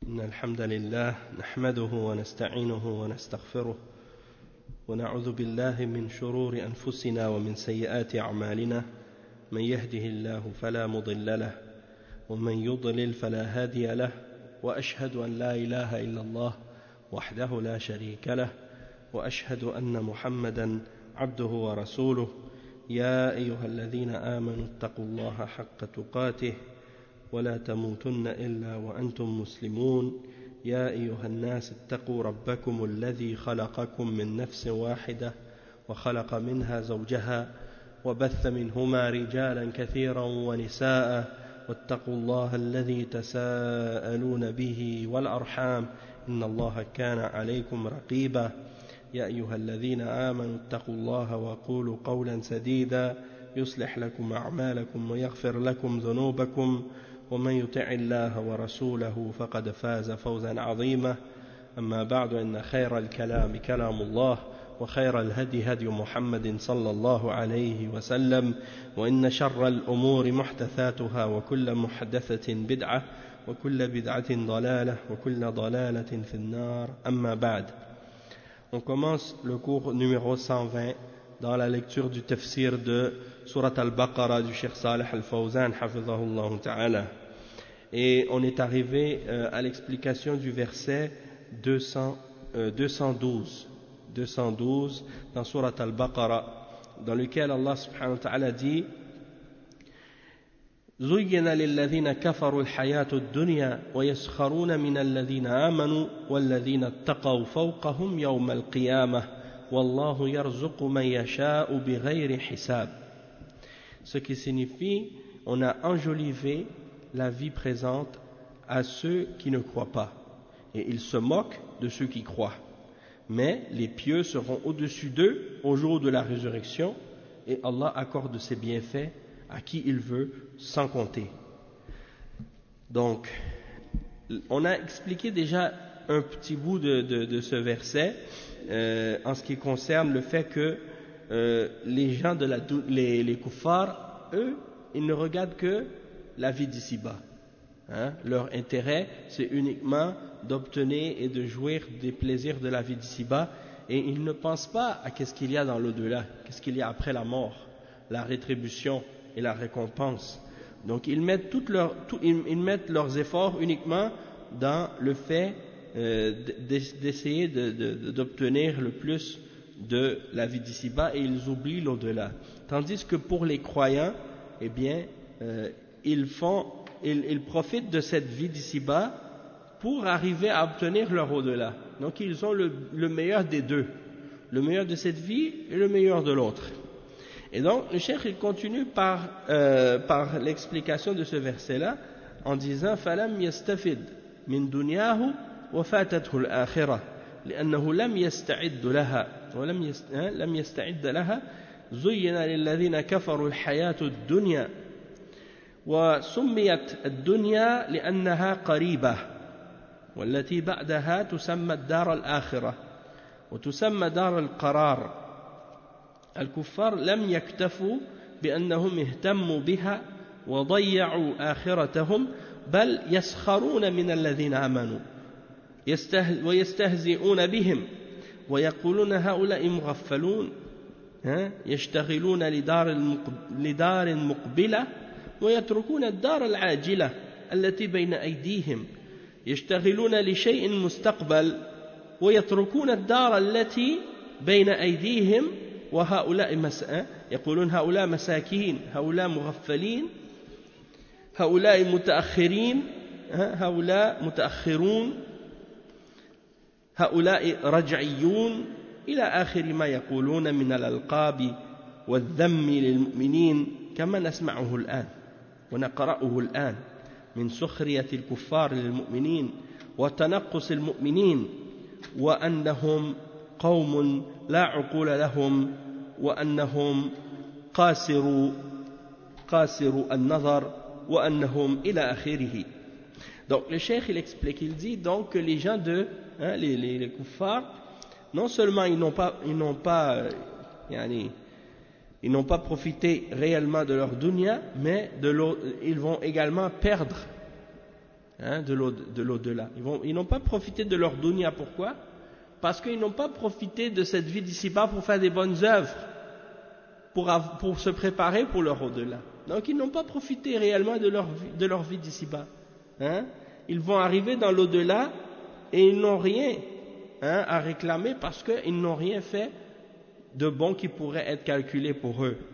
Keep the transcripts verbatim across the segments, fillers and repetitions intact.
إن الحمد لله نحمده ونستعينه ونستغفره ونعوذ بالله من شرور أنفسنا ومن سيئات أعمالنا من يهده الله فلا مضل له ومن يضلل فلا هادي له وأشهد أن لا إله إلا الله وحده لا شريك له وأشهد أن محمدا عبده ورسوله يا أيها الذين آمنوا اتقوا الله حق تقاته ولا تموتن إلا وأنتم مسلمون يا أيها الناس اتقوا ربكم الذي خلقكم من نفس واحدة وخلق منها زوجها وبث منهما رجالا كثيرا ونساء واتقوا الله الذي تساءلون به والأرحام إن الله كان عليكم رقيبا يا أيها الذين آمنوا اتقوا الله وقولوا قولا سديدا يصلح لكم أعمالكم ويغفر لكم ذنوبكم ومن يطع الله ورسوله فقد فاز فوزا عظيما أما بعد إن خير الكلام كلام الله وخير الهدي هدي محمد صلى الله عليه وسلم وإن شر الأمور محدثاتها وكل محدثة بدعة وكل بدعة ضلالة وكل ضلالة في النار أما بعد. On commence le cours numéro cent vingt dans la lecture du tafsir de Surat al-Baqarah du Cheikh Salih al-Fawzan hafizahullah ta'ala, et on est arrivé euh, à l'explication du verset deux cents, euh, deux cent douze deux cent douze dans Surat al-Baqarah, dans lequel Allah subhanahu wa ta'ala dit زين للذين كفروا الحياة الدنيا ويسخرون من الذين آمنوا والذين اتقوا فوقهم يوم القيامة والله يرزق من يشاء بغير حساب. Ce qui signifie, on a enjolivé la vie présente à ceux qui ne croient pas, et ils se moquent de ceux qui croient. Mais les pieux seront au-dessus d'eux au jour de la résurrection, et Allah accorde ses bienfaits à qui il veut, sans compter. Donc, on a expliqué déjà un petit bout de, de, de ce verset euh, en ce qui concerne le fait que euh, les gens de la, les, les kuffars, eux, ils ne regardent que la vie d'ici-bas. Hein? Leur intérêt, c'est uniquement d'obtenir et de jouir des plaisirs de la vie d'ici-bas, et ils ne pensent pas à qu'est-ce qu'il y a dans l'au-delà, qu'est-ce qu'il y a après la mort, la rétribution et la récompense. Donc ils mettent, toutes leurs, tout, ils, ils mettent leurs efforts uniquement dans le fait euh, d'essayer de, de, d'obtenir le plus de la vie d'ici-bas, et ils oublient l'au-delà. Tandis que pour les croyants, eh bien, euh, ils, font, ils, ils profitent de cette vie d'ici-bas pour arriver à obtenir leur au-delà. Donc ils ont le, le meilleur des deux, le meilleur de cette vie et le meilleur de l'autre. Et donc, le cheikh, il continue par, euh, par l'explication de ce verset-là, en disant فَلَمْ يَسْتَفِدْ مِنْ دُنْيَاهُ وَفَاتَتْهُ الْآخِرَةِ لأنه لم يستعد لها ولم يست... لم يستعد لها زين للذين كفروا الحياة الدنيا وسميت الدنيا لأنها قريبة والتي بعدها تسمى الدار الآخرة وتسمى دار القرار. الكفار لم يكتفوا بأنهم اهتموا بها وضيعوا آخرتهم بل يسخرون من الذين آمنوا ويستهزئون بهم ويقولون هؤلاء مغفلون يشتغلون لدار مقبلة ويتركون الدار العاجلة التي بين أيديهم يشتغلون لشيء مستقبل ويتركون الدار التي بين أيديهم وهؤلاء مساء يقولون هؤلاء مساكين هؤلاء مغفلين هؤلاء متأخرين هؤلاء متأخرون هؤلاء رجعيون إلى آخر ما يقولون من الألقاب والذم للمؤمنين كما نسمعه الآن ونقرأه الآن من سخرية الكفار للمؤمنين وتنقص المؤمنين وأنهم قوم لا عقول لهم وأنهم قاسروا قاسروا النظر وأنهم إلى آخره. Donc le cheikh il explique, il dit donc que les gens de hein, les, les, les kuffars, non seulement ils n'ont pas ils n'ont pas euh, yani, ils n'ont pas profité réellement de leur dunya, mais de ils vont également perdre hein, de l'au-delà. Ils vont, ils n'ont pas profité de leur dunya. Pourquoi? Parce qu'ils n'ont pas profité de cette vie d'ici-bas pour faire des bonnes œuvres, pour, pour se préparer pour leur au-delà. Donc ils n'ont pas profité réellement de leur, de leur vie d'ici-bas. Hein? Ils vont arriver dans l'au-delà et ils n'ont rien, hein, à réclamer parce qu'ils n'ont rien fait de bon qui pourrait être calculé pour eux.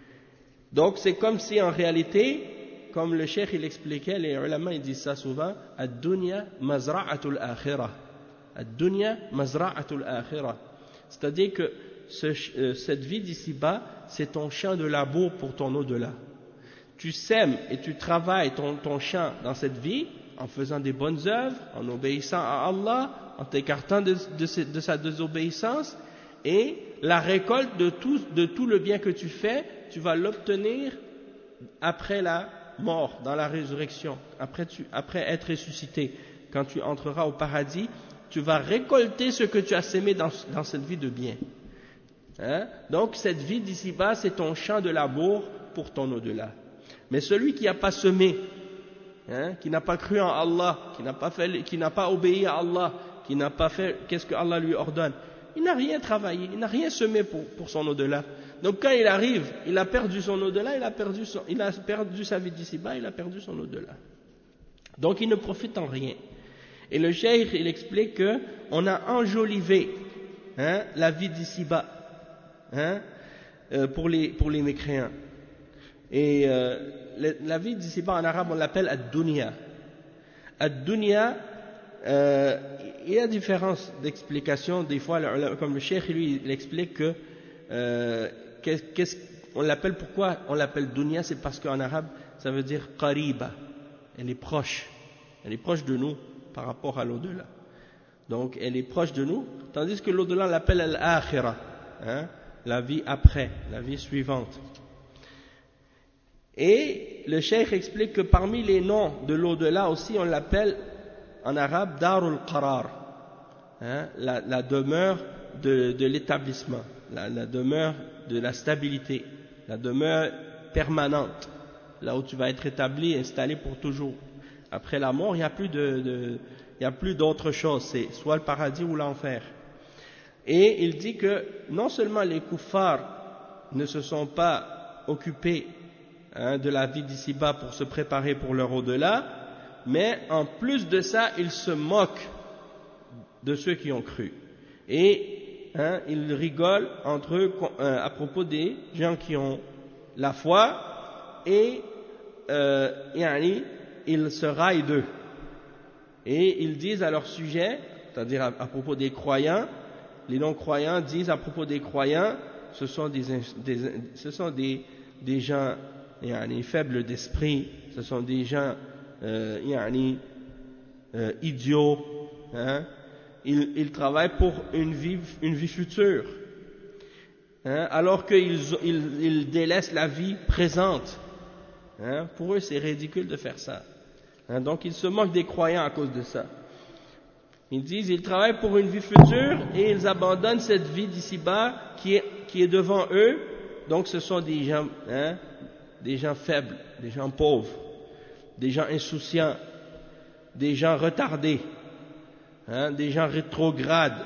Donc c'est comme si en réalité, comme le cheikh il expliquait, les ulama ils disent ça souvent, ad-dunya mazra'atul akhirah. Ad-dunya mazra'atul akhirah. C'est-à-dire que ce, euh, cette vie d'ici-bas, c'est ton champ de labour pour ton au-delà. Tu sèmes et tu travailles ton, ton champ dans cette vie en faisant des bonnes œuvres, en obéissant à Allah, en t'écartant de, de, de sa désobéissance, et la récolte de tout, de tout le bien que tu fais, tu vas l'obtenir après la mort, dans la résurrection, après, tu, après être ressuscité. Quand tu entreras au paradis, tu vas récolter ce que tu as sémé dans, dans cette vie de bien. Hein? Donc cette vie d'ici-bas, c'est ton champ de labour pour ton au-delà. Mais celui qui n'a pas semé, hein, qui n'a pas cru en Allah, qui n'a pas fait, qui n'a pas obéi à Allah, qui n'a pas fait qu'est-ce que Allah lui ordonne, il n'a rien travaillé, il n'a rien semé pour, pour son au-delà. Donc quand il arrive, il a perdu son au-delà, il a perdu, son, il a perdu sa vie d'ici-bas, il a perdu son au-delà. Donc il ne profite en rien. Et le cheikh, il explique que on a enjolivé, hein, la vie d'ici-bas, hein, euh, pour les pour les mécréants. Et euh, la vie d'ici-bas en arabe, on l'appelle ad-dunya. Ad-dunya, euh, il y a différence d'explication. Des fois, comme le cheikh, lui, il explique que euh, qu'est-ce on l'appelle, pourquoi on l'appelle dunya, c'est parce qu'en arabe, ça veut dire qariba. Elle est proche. Elle est proche de nous par rapport à l'au-delà. Donc, elle est proche de nous, tandis que l'au-delà, on l'appelle al-akhirah, hein, la vie après, la vie suivante. Et le cheikh explique que parmi les noms de l'au-delà aussi, on l'appelle en arabe Darul Qarar, hein, la, la demeure de, de l'établissement, la, la demeure de la stabilité, la demeure permanente, là où tu vas être établi, installé pour toujours. Après la mort, il n'y a plus de, de il n'y a plus d'autre chose, c'est soit le paradis ou l'enfer. Et il dit que non seulement les kuffars ne se sont pas occupés, hein, de la vie d'ici-bas pour se préparer pour leur au-delà, mais en plus de ça, ils se moquent de ceux qui ont cru. Et hein, ils rigolent entre eux euh, à propos des gens qui ont la foi, et euh, yani, ils se raillent d'eux. Et ils disent à leur sujet, c'est-à-dire à, à propos des croyants, les non-croyants disent à propos des croyants, ce sont des, des, ce sont des, des gens yani, faibles d'esprit, ce sont des gens euh, yani, euh, idiots, hein? ils, ils travaillent pour une vie, une vie future, hein? Alors qu'ils ils, ils délaissent la vie présente. Hein? Pour eux, c'est ridicule de faire ça. Hein? Donc, ils se moquent des croyants à cause de ça. Ils disent, ils travaillent pour une vie future et ils abandonnent cette vie d'ici-bas qui est, qui est devant eux. Donc, ce sont des gens, hein, des gens faibles, des gens pauvres, des gens insouciants, des gens retardés, hein, des gens rétrogrades,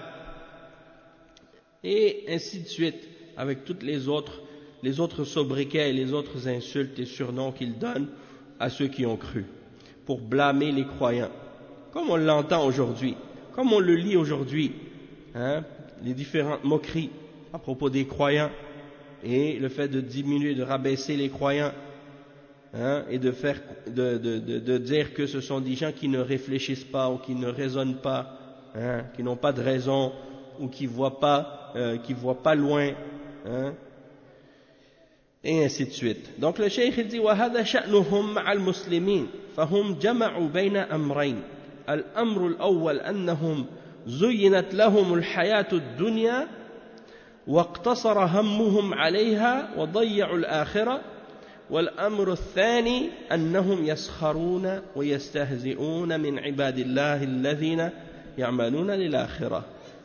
et ainsi de suite, avec toutes les autres, les autres sobriquets et les autres insultes et surnoms qu'ils donnent à ceux qui ont cru, pour blâmer les croyants, comme on l'entend aujourd'hui, comme on le lit aujourd'hui, hein, les différentes moqueries à propos des croyants, et le fait de diminuer, de rabaisser les croyants, hein, et de faire, de, de, de, de dire que ce sont des gens qui ne réfléchissent pas ou qui ne raisonnent pas, hein, qui n'ont pas de raison ou qui voient pas, euh, qui voient pas loin, hein, et ainsi de suite. Donc le cheikh dit وهذا شأنهم مع المسلمين فهم جمعوا بين أمرين الأمر الأول أنهم زينت لهم الحياة الدنيا واقتصر همهم عليها وضيعوا الآخرة والأمر الثاني أنهم يسخرون ويستهزئون من عباد الله الذين يعملون للآخرة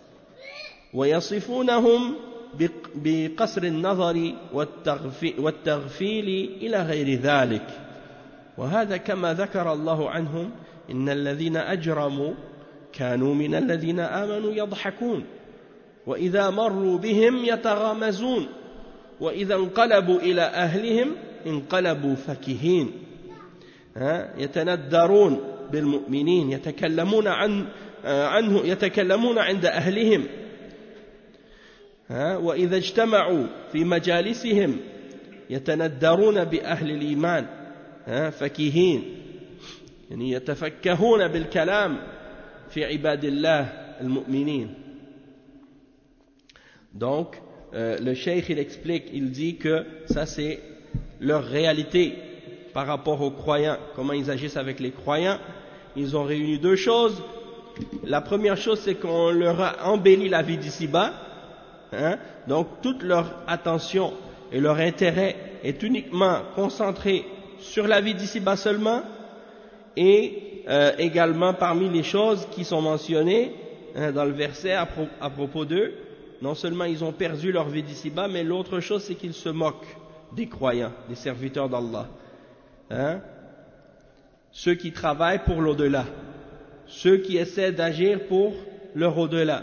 ويصفونهم بقصر النظر والتغفيل إلى غير ذلك وهذا كما ذكر الله عنهم إن الذين أجرموا كانوا من الذين آمنوا يضحكون وإذا مروا بهم يتغامزون وإذا انقلبوا إلى أهلهم انقلبوا فكهين يتندرون بالمؤمنين يتكلمون عن عنه يتكلمون عند أهلهم وإذا اجتمعوا في مجالسهم يتندرون بأهل الإيمان فكهين يعني يتفكهون بالكلام في عباد الله المؤمنين. Donc euh, le cheikh il explique, il dit que ça c'est leur réalité par rapport aux croyants, comment ils agissent avec les croyants. Ils ont réuni deux choses. La première chose, c'est qu'on leur a embelli la vie d'ici-bas, hein? Donc toute leur attention et leur intérêt est uniquement concentré sur la vie d'ici-bas seulement, et euh, également parmi les choses qui sont mentionnées hein, dans le verset à, pro à propos d'eux, non seulement ils ont perdu leur vie d'ici-bas, mais l'autre chose c'est qu'ils se moquent des croyants, des serviteurs d'Allah, hein? Ceux qui travaillent pour l'au-delà, ceux qui essaient d'agir pour leur au-delà,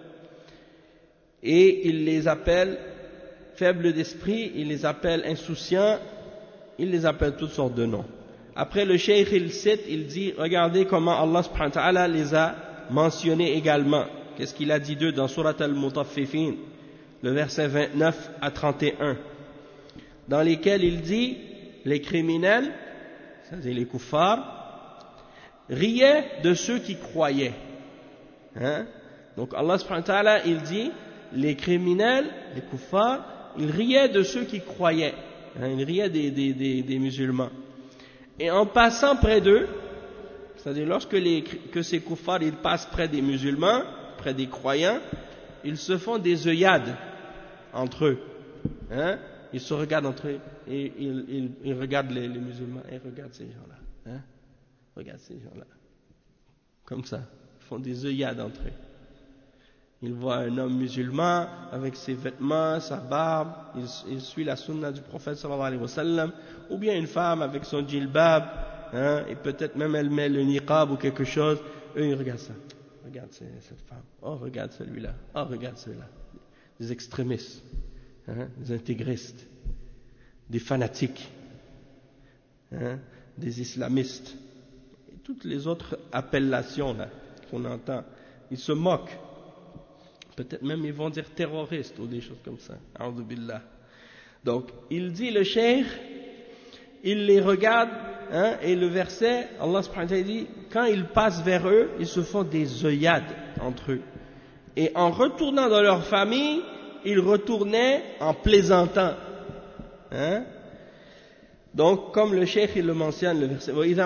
et ils les appellent faibles d'esprit, ils les appellent insouciants, ils les appellent toutes sortes de noms. Après le cheikh il cite, il dit regardez comment Allah subhanahu wa ta'ala les a mentionnés également. Qu'est-ce qu'il a dit d'eux dans Surat al-Mutaffifin, le verset vingt-neuf à trente et un, dans lesquels il dit les criminels, c'est-à-dire les kuffars, riaient de ceux qui croyaient. Hein? Donc Allah subhanahu wa ta'ala il dit les criminels, les kuffars, ils riaient de ceux qui croyaient. Hein? Ils riaient des, des, des, des musulmans. Et en passant près d'eux, c'est-à-dire lorsque les, que ces kuffars ils passent près des musulmans, près des croyants, ils se font des œillades entre eux. Hein? Ils se regardent entre eux et ils, ils, ils regardent les, les musulmans et regardent ces gens-là. Hein? Regarde ces gens-là. Comme ça. Ils font des œillades entre eux. Ils voient un homme musulman avec ses vêtements, sa barbe, il, il suit la sunna du prophète sallallahu alayhi wa sallam, ou bien une femme avec son djilbab, hein, et peut-être même elle met le niqab ou quelque chose. Eux ils regardent ça. Regarde cette femme. Oh regarde celui-là. Oh regarde celui-là. Des extrémistes. Hein, des intégristes, des fanatiques, hein, des islamistes, et toutes les autres appellations là qu'on entend, ils se moquent. Peut-être même ils vont dire terroristes ou des choses comme ça. A'udhu billah. Donc il dit le cheikh, il les regarde, hein, et le verset, Allah subhanahu wa ta'ala dit, quand ils passent vers eux, ils se font des œillades entre eux. Et en retournant dans leur famille, ils retournaient en plaisantant. Hein? Donc, comme le cheikh il le mentionne, le verset, ils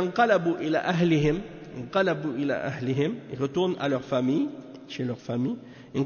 retournent à leur famille, chez leur famille. Hein?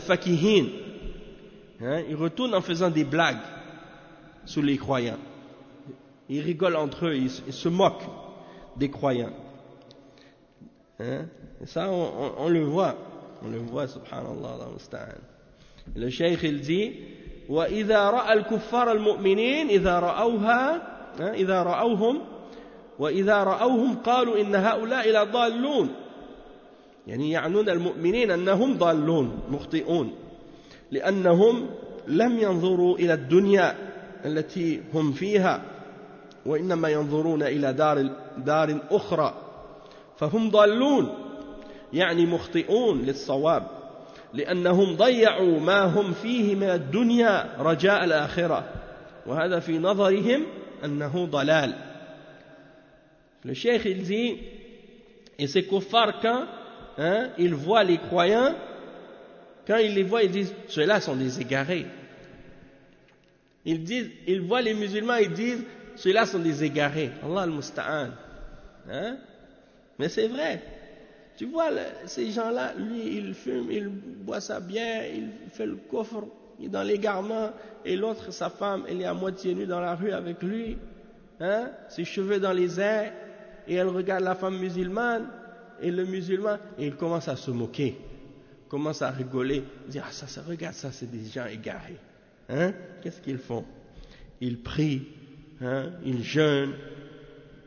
Ils retournent en faisant des blagues sur les croyants. Ils rigolent entre eux, ils, ils se moquent des croyants. Hein? Et ça, on, on, on le voit. On le voit, subhanallah, Allah musta'an. Le cheikh il dit وإذا رأى الكفار المؤمنين إذا رأوها إذا رأوهم وإذا رأوهم قالوا إن هؤلاء لضالون يعني يعنون المؤمنين أنهم ضالون مخطئون لأنهم لم ينظروا إلى الدنيا التي هم فيها وإنما ينظرون إلى دار دار أخرى فهم ضالون يعني مخطئون للصواب لأنهم ضيعوا ما هم فيه من الدنيا رجاء الآخرة وهذا في نظرهم أنه ضلال. Le cheikh il dit, et ces kuffars quand hein, ils voient les croyants, quand ils les voient ils disent ceux-là sont des égarés. Ils disent, ils voient les musulmans ils disent ceux-là sont des égarés. Allah al-Musta'an. Hein? Mais c'est vrai. Tu vois, ces gens-là, lui, il fume, il boit sa bière, il fait le coffre, il est dans l'égarement, et l'autre, sa femme, elle est à moitié nue dans la rue avec lui, hein, ses cheveux dans les airs, et elle regarde la femme musulmane, et le musulman, et il commence à se moquer, commence à rigoler, il dit, ah ça, ça, regarde ça, c'est des gens égarés, hein, qu'est-ce qu'ils font? Ils prient, hein, ils jeûnent,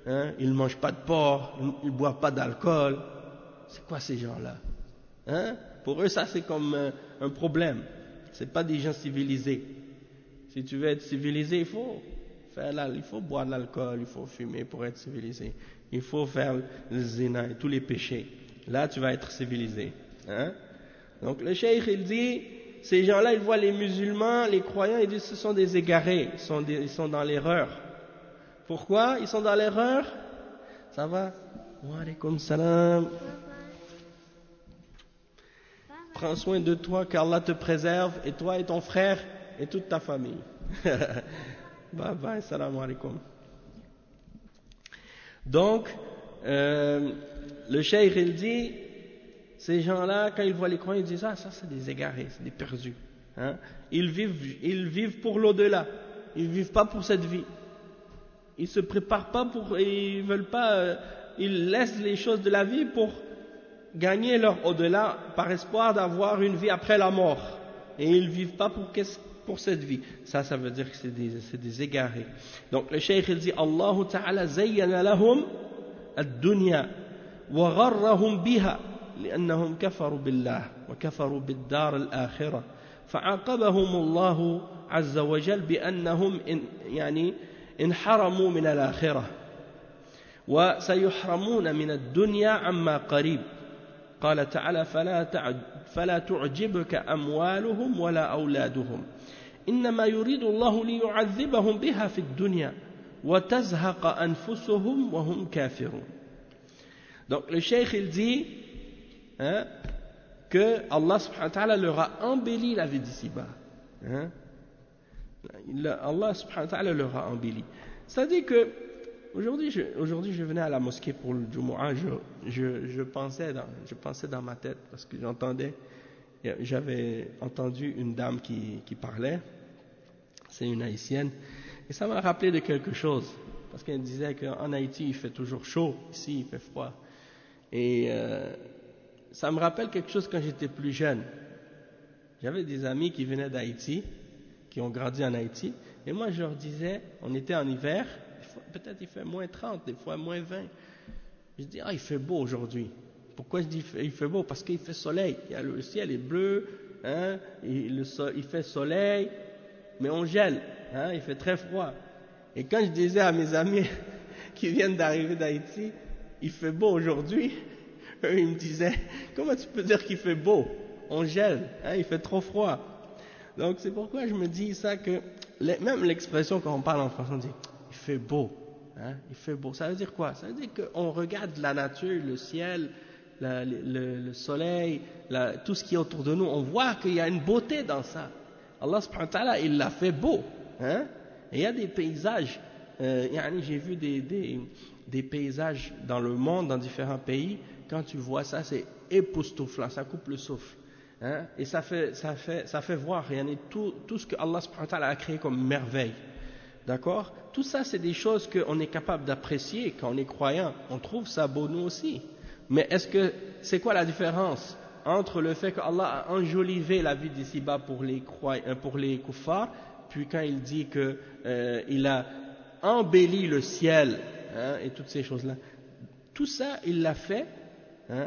hein, ils ne mangent pas de porc, ils ne boivent pas d'alcool. C'est quoi ces gens-là, hein? Pour eux, ça c'est comme un, un problème. Ce n'est pas des gens civilisés. Si tu veux être civilisé, il faut faire la, il faut boire de l'alcool, il faut fumer pour être civilisé. Il faut faire le zina et tous les péchés. Là, tu vas être civilisé, hein? Donc le cheikh, il dit, ces gens-là, ils voient les musulmans, les croyants, ils disent ce sont des égarés, ils sont, des, ils sont dans l'erreur. Pourquoi ils sont dans l'erreur? Ça va? Wa alaykoum salam. Prends soin de toi, qu'Allah te préserve, et toi et ton frère, et toute ta famille. Bye bye, salam alaikum. Donc, euh, le cheikh, il dit, ces gens-là, quand ils voient les croyants, ils disent, ah, ça c'est des égarés, c'est des perdus. Hein? Ils vivent, ils vivent pour l'au-delà, ils ne vivent pas pour cette vie. Ils se préparent pas pour, ils veulent pas, euh, ils laissent les choses de la vie pour gagner leur au-delà par espoir d'avoir une vie après la mort. Et ils ne vivent pas pour, pour cette vie. Ça, ça veut dire que c'est des, c'est des égarés. Donc le cheikh il dit, Allahu ta'ala zayyana lahum ad-dunya wa gharrahum biha لأنهم كفروا بالله وكفروا بالدار الآخرة فعاقبهم الله عز وجل بأنهم إن يعني انحرموا من الآخرة وسيحرمون من الدنيا عما قريب قال تعالى فلا فلا تعجبك أموالهم ولا أولادهم إنما يريد الله ليعذبهم بها في الدنيا وتزهق أنفسهم وهم كافرون. Donc le cheikh il dit hein, que Allah subhanahu wa ta'ala leur a embelli la vie d'ici-bas. Hein? Allah subhanahu wa ta'ala leur a embelli. C'est-à-dire que aujourd'hui je, aujourd'hui je venais à la mosquée pour le Jumu'ah, je, je, je, pensais dans, je pensais dans ma tête parce que j'entendais, j'avais entendu une dame qui, qui parlait, c'est une haïtienne, et ça m'a rappelé de quelque chose, parce qu'elle disait qu'en Haïti il fait toujours chaud, ici il fait froid. Et euh, ça me rappelle quelque chose quand j'étais plus jeune. J'avais des amis qui venaient d'Haïti, qui ont grandi en Haïti, et moi je leur disais, on était en hiver, peut-être il fait moins trente, des fois moins vingt. Je dis, ah il fait beau aujourd'hui. Pourquoi je dis il fait beau? Parce qu'il fait soleil, le ciel est bleu, hein, et le so, il fait soleil, mais on gèle, hein, il fait très froid. Et quand je disais à mes amis qui viennent d'arriver d'Haïti, il fait beau aujourd'hui, eux ils me disaient, comment tu peux dire qu'il fait beau? On gèle, hein, il fait trop froid. Donc c'est pourquoi je me dis ça que, même l'expression quand on parle en français, on dit, il fait beau, hein, il fait beau. Ça veut dire quoi? Ça veut dire qu'on regarde la nature, le ciel, la, le, le soleil, la, tout ce qui est autour de nous, on voit qu'il y a une beauté dans ça. Allah subhanahu wa ta'ala, il l'a fait beau, hein. Et il y a des paysages, euh, j'ai vu des, des, des paysages dans le monde, dans différents pays, quand tu vois ça, c'est époustouflant, ça coupe le souffle. Hein, et ça fait, ça fait, ça fait voir tout, tout ce que Allah subhanahu wa ta'ala a créé comme merveille. D'accord? Tout ça, c'est des choses qu'on est capable d'apprécier quand on est croyant. On trouve ça beau nous aussi. Mais est-ce que, c'est quoi la différence entre le fait qu'Allah a enjolivé la vie d'ici-bas pour les croyants, pour les kuffars, puis quand il dit que euh, il a embelli le ciel, hein, et toutes ces choses-là. Tout ça, il l'a fait. Hein,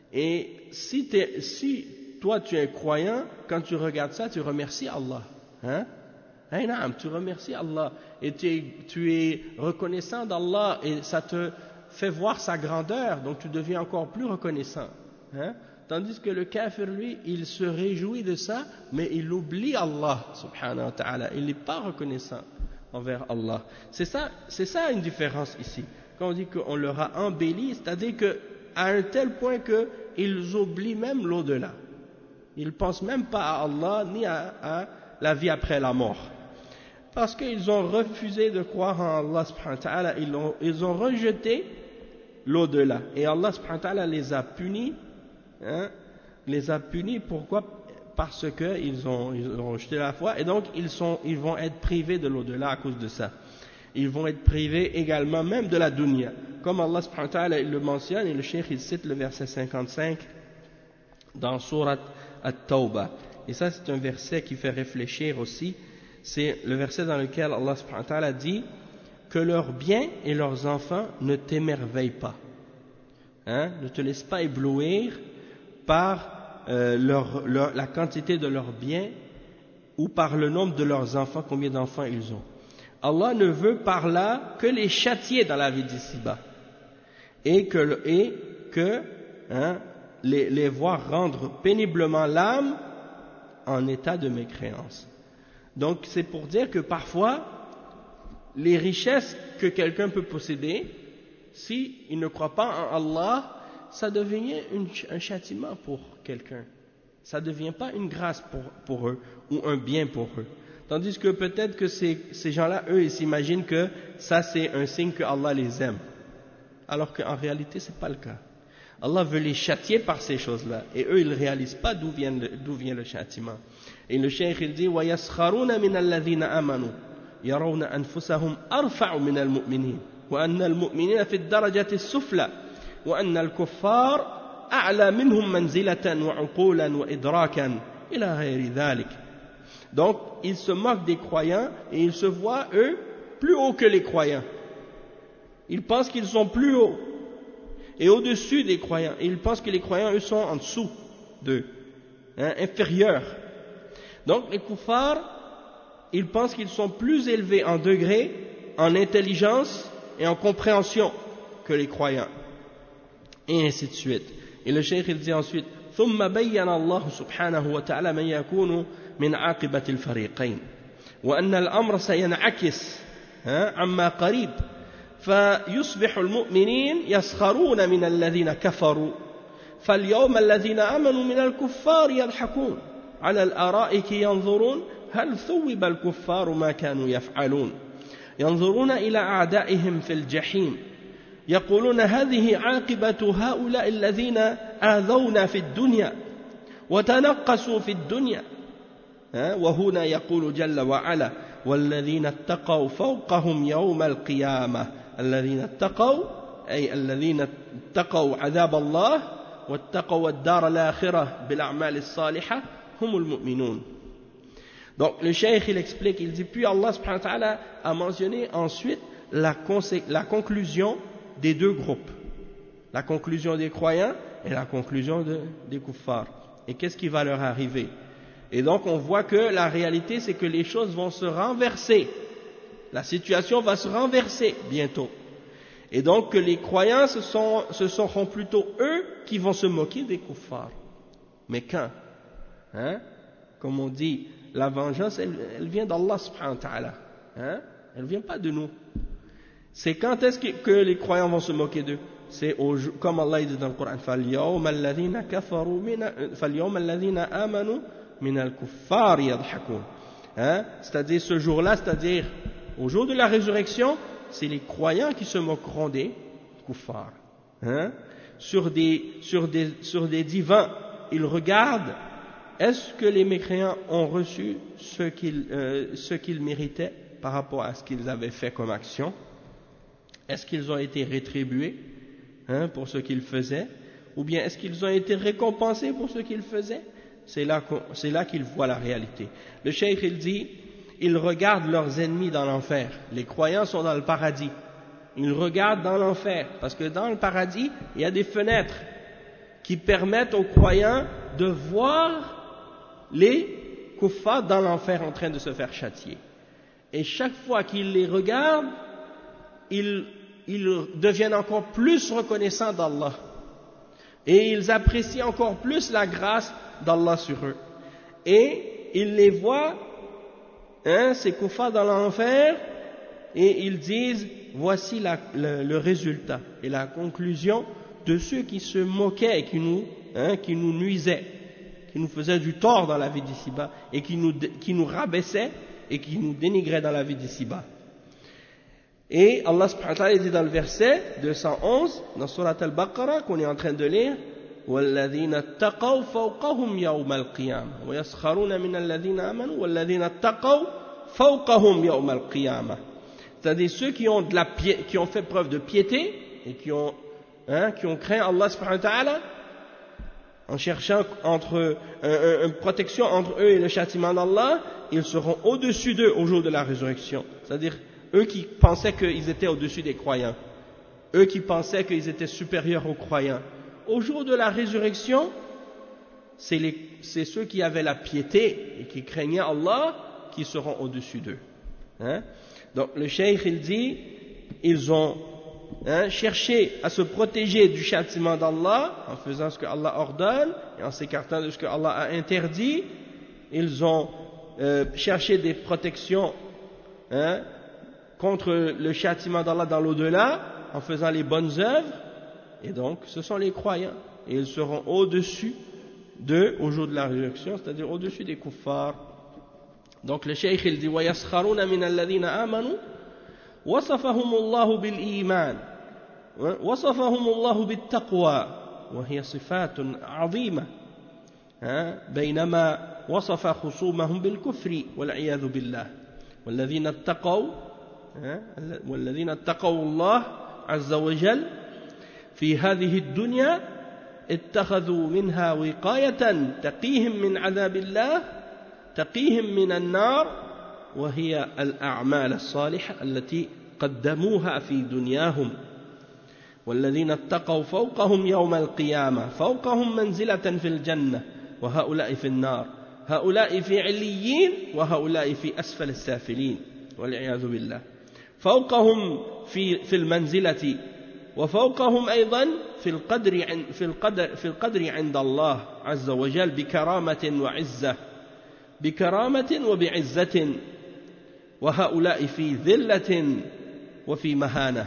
et si, t'es, si toi tu es croyant, quand tu regardes ça, tu remercies Allah. Hein? Hey, naam, tu remercies Allah et tu es, tu es reconnaissant d'Allah et ça te fait voir sa grandeur, donc tu deviens encore plus reconnaissant. Hein? Tandis que le kafir, lui, il se réjouit de ça, mais il oublie Allah, subhanahu wa ta'ala. Il n'est pas reconnaissant envers Allah. C'est ça, c'est ça une différence ici. Quand on dit qu'on leur a embelli, c'est-à-dire que à un tel point qu'ils oublient même l'au-delà. Ils ne pensent même pas à Allah ni à, à la vie après la mort. Parce qu'ils ont refusé de croire en Allah subhanahu wa ta'ala, ils ont, ils ont rejeté l'au-delà. Et Allah subhanahu wa ta'ala les a punis, hein, les a punis pourquoi? Parce qu'ils ont, ils ont rejeté la foi et donc ils, sont, ils vont être privés de l'au-delà à cause de ça. Ils vont être privés également même de la dunya. Comme Allah subhanahu wa ta'ala le mentionne, et le cheikh il cite le verset cinquante-cinq dans Surat At-Tawbah. Et ça c'est un verset qui fait réfléchir aussi. C'est le verset dans lequel Allah subhanahu wa ta'ala dit que leurs biens et leurs enfants ne t'émerveillent pas. Hein? Ne te laisse pas éblouir par euh, leur, leur, la quantité de leurs biens ou par le nombre de leurs enfants, combien d'enfants ils ont. Allah ne veut par là que les châtier dans la vie d'ici-bas et que, et que hein, les, les voir rendre péniblement l'âme en état de mécréance. Donc c'est pour dire que parfois les richesses que quelqu'un peut posséder, s'il ne croit pas en Allah, ça devient une, un châtiment pour quelqu'un. Ça ne devient pas une grâce pour, pour eux ou un bien pour eux. Tandis que peut-être que ces, ces gens-là, eux, ils s'imaginent que ça c'est un signe que Allah les aime. Alors qu'en réalité, ce n'est pas le cas. Allah veut les châtier par ces choses-là. Et eux, ils ne réalisent pas d'où vient, d'où vient le châtiment. Et le cheikh, il dit وَيَسْخَرُونَ مِنَ الَّذِينَ آمَنُوا يَرَوْنَ أَنفُسَهُمْ أَرْفَعُ مِنَ الْمُؤْمِنِينَ وَأَنَّ الْمُؤْمِنِينَ فِي الدَّرَجَةِ السُّفْلَى وَأَنَّ الْكُفَّارَ أَعْلَى مِنْهُمْ مَنْزِلَةً وَعُقُولًا وَإِدْرَاكًا إِلَى غَيْرِ ذَلِكَ. Donc, ils se moquent des croyants et ils se voient, eux, plus hauts que les croyants. Ils pensent qu'ils sont plus hauts et au-dessus des croyants. Et ils pensent que les croyants, eux, sont en dessous d'eux, hein, inférieurs. Donc, les kuffars, ils pensent qu'ils sont plus élevés en degré, en intelligence et en compréhension que les croyants. Et ainsi de suite. Et le cheikh, il dit ensuite, ثم بين الله سبحانه وتعالى من يكون من عاقبة الفريقين وأن الأمر سينعكس عما قريب فيصبح المؤمنين يسخرون من الذين كفروا فاليوم الذين آمنوا من الكفار يضحكون على الأرائك ينظرون هل ثوب الكفار ما كانوا يفعلون ينظرون إلى أعدائهم في الجحيم يقولون هذه عاقبة هؤلاء الذين آذونا في الدنيا وتنقصوا في الدنيا وهنا يقول جل وعلا والذين اتقوا فوقهم يوم القيامة الذين اتقوا أي الذين اتقوا عذاب الله واتقوا الدار الآخرة بالأعمال الصالحة هم المؤمنون. Donc le cheikh il explique, il dit puis Allah subhanahu wa ta'ala a mentionné ensuite la, la conclusion des deux groupes, la conclusion des croyants et la conclusion de, des kuffars. Et qu'est-ce qui va leur arriver? Et donc on voit que la réalité c'est que les choses vont se renverser, la situation va se renverser bientôt. Et donc que les croyants ce, sont, ce seront plutôt eux qui vont se moquer des kuffars. Mais quand hein? Comme on dit, la vengeance elle, elle vient d'Allah subhanahu wa ta'ala, hein? Elle ne vient pas de nous. C'est quand est-ce que, que les croyants vont se moquer d'eux? C'est au, comme Allah dit dans le Coran, فَالْيَوْمَ الَّذِينَ كَفَرُوا مِنَ فَالْيَوْمَ الَّذِينَ آمَنُوا مِنَ الْكُفَّارِ يَضْحَكُونَ. Hein? C'est-à-dire ce jour-là, c'est-à-dire au jour de la résurrection, c'est les croyants qui se moqueront des kuffars. Hein? Sur des, sur des, sur des divans, ils regardent, est-ce que les mécréants ont reçu ce qu'ils, euh, ce qu'ils méritaient par rapport à ce qu'ils avaient fait comme action? Est-ce qu'ils ont été rétribués hein, pour ce qu'ils faisaient? Ou bien est-ce qu'ils ont été récompensés pour ce qu'ils faisaient? C'est là, c'est là qu'ils voient la réalité. Le cheikh il dit, ils regardent leurs ennemis dans l'enfer. Les croyants sont dans le paradis. Ils regardent dans l'enfer. Parce que dans le paradis, il y a des fenêtres qui permettent aux croyants de voir les kuffars dans l'enfer en train de se faire châtier. Et chaque fois qu'ils les regardent, ils, ils deviennent encore plus reconnaissants d'Allah. Et ils apprécient encore plus la grâce d'Allah sur eux. Et ils les voient, hein, ces kuffars dans l'enfer, et ils disent, voici la, le, le résultat et la conclusion de ceux qui se moquaient et qui nous, hein, qui nous nuisaient, qui nous faisaient du tort dans la vie d'ici-bas, et qui nous, qui nous rabaissaient et qui nous dénigraient dans la vie d'ici-bas. Et Allah subhanahu wa ta'ala dit dans le verset deux cent onze, dans Surat al-Baqarah, qu'on est en train de lire, وَالَّذِينَ اتَّقَوْا فَوْقَهُمْ يَوْمَ الْقِيَامَةِ وَيَسْخَرُونَ مِنَ الَّذِينَ آمَنُوا وَالَّذِينَ اتَّقَوْا فَوْقَهُمْ يَوْمَ الْقِيَامَةِ. C'est-à-dire ceux qui ont, de la piété, qui ont fait preuve de piété et qui ont, hein, qui ont craint Allah subhanahu wa ta'ala en cherchant entre, euh, une protection entre eux et le châtiment d'Allah, ils seront au-dessus d'eux au jour de la résurrection. C'est-à-dire eux qui pensaient qu'ils étaient au-dessus des croyants, eux qui pensaient qu'ils étaient supérieurs aux croyants. Au jour de la résurrection, c'est, les, c'est ceux qui avaient la piété et qui craignaient Allah qui seront au-dessus d'eux. Hein? Donc le cheikh il dit, ils ont hein, cherché à se protéger du châtiment d'Allah en faisant ce que Allah ordonne et en s'écartant de ce que Allah a interdit. Ils ont euh, cherché des protections hein, contre le châtiment d'Allah dans l'au-delà en faisant les bonnes œuvres. Et donc ce sont les croyants et ils seront au-dessus d'eux au jour de la résurrection, c'est-à-dire au-dessus des kuffars. Donc le cheikh il dit وَيَسْخَرُونَ مِنَ الَّذِينَ آمَنُوا وَصَفَهُمُ اللَّهُ بِالْإِيمَانِ وَصَفَهُمُ اللَّهُ بِالتَّقْوَى وهي صفات عظيمة بينما وصف خصومهم بالكفر والعياذ بالله والذين اتقوا والذين اتقوا الله عز وجل في هذه الدنيا اتخذوا منها وقاية تقيهم من عذاب الله تقيهم من النار وهي الأعمال الصالحة التي قدموها في دنياهم والذين اتقوا فوقهم يوم القيامة فوقهم منزلة في الجنة وهؤلاء في النار هؤلاء في عليين وهؤلاء في أسفل السافلين والعياذ بالله فوقهم في في المنزلة وفوقهم أيضا في القدر في القدر في القدر عند الله عز وجل بكرامة وعزة بكرامة وبعزة وهؤلاء في ذلة وفي مهانة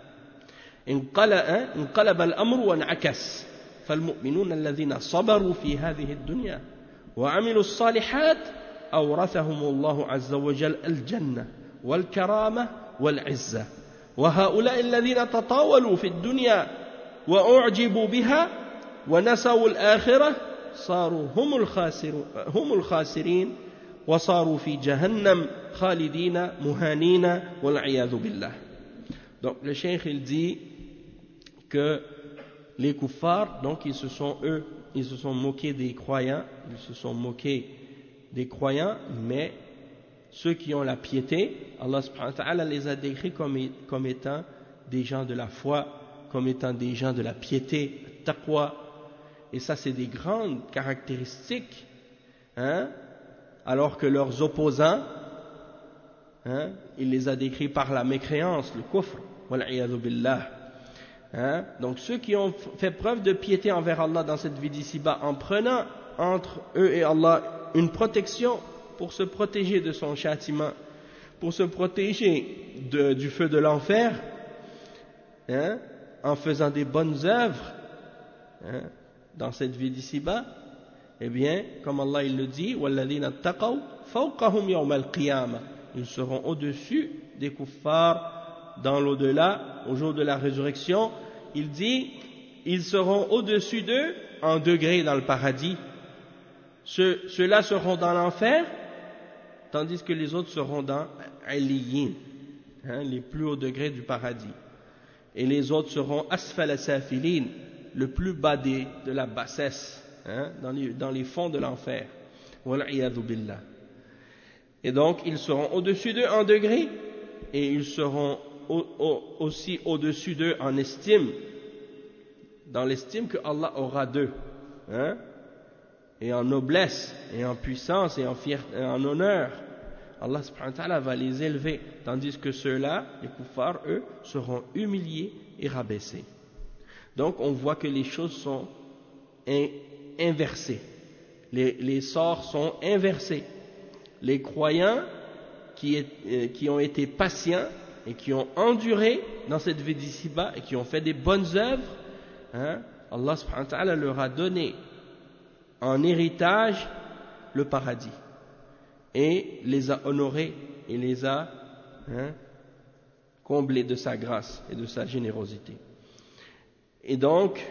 انقلب الأمر وانعكس فالمؤمنون الذين صبروا في هذه الدنيا وعملوا الصالحات أورثهم الله عز وجل الجنة والكرامة والعزة وهؤلاء الذين تطاولوا في الدنيا وأعجبوا بها ونسوا الآخرة صاروا هم الخاسرون هم الخاسرين وصاروا في جهنم خالدين مهانين والعياذ بالله. Donc le cheikh il dit que les kuffars, donc ils se sont eux, ils se sont moqués des croyants, ils se sont moqués des croyants, mais ceux qui ont la piété, Allah subhanahu wa ta'ala les a décrits comme, comme étant des gens de la foi, comme étant des gens de la piété, taqwa, et ça c'est des grandes caractéristiques, hein, alors que leurs opposants, hein, il les a décrits par la mécréance, le kufr, wal-'iyadhu billah. Hein? Donc ceux qui ont fait preuve de piété envers Allah dans cette vie d'ici-bas, en prenant entre eux et Allah une protection pour se protéger de son châtiment, pour se protéger de, du feu de l'enfer, hein? En faisant des bonnes œuvres hein? Dans cette vie d'ici-bas, eh bien, comme Allah il le dit, وَالَّذِينَ اتَّقَوْا فَوْقَهُمْ يَوْمَ الْقِيَامَةِ, ils seront au-dessus des kuffars dans l'au-delà, au jour de la résurrection. Il dit, ils seront au-dessus d'eux en degrés dans le paradis. Ceux, ceux-là seront dans l'enfer, tandis que les autres seront dans Aliyin, hein, les plus hauts degrés du paradis. Et les autres seront Asfal as-Safilin, le plus bas des, de la bassesse, hein, dans, les, dans les fonds de l'enfer. Wal-'iyadhu billah. Et donc, ils seront au-dessus d'eux en degrés, et ils seront Au, au, aussi au-dessus d'eux en estime, dans l'estime que Allah aura d'eux, hein, et en noblesse, et en puissance, et en fierté, et en honneur. Allah subhanahu wa ta'ala va les élever, tandis que ceux-là, les kuffars, eux, seront humiliés et rabaissés. Donc on voit que les choses sont in, inversées, les, les sorts sont inversés. Les croyants qui, est, euh, qui ont été patients et qui ont enduré dans cette vie d'ici-bas et qui ont fait des bonnes œuvres, hein, Allah subhanahu wa ta'ala leur a donné en héritage le paradis et les a honorés et les a hein, comblés de sa grâce et de sa générosité. Et donc,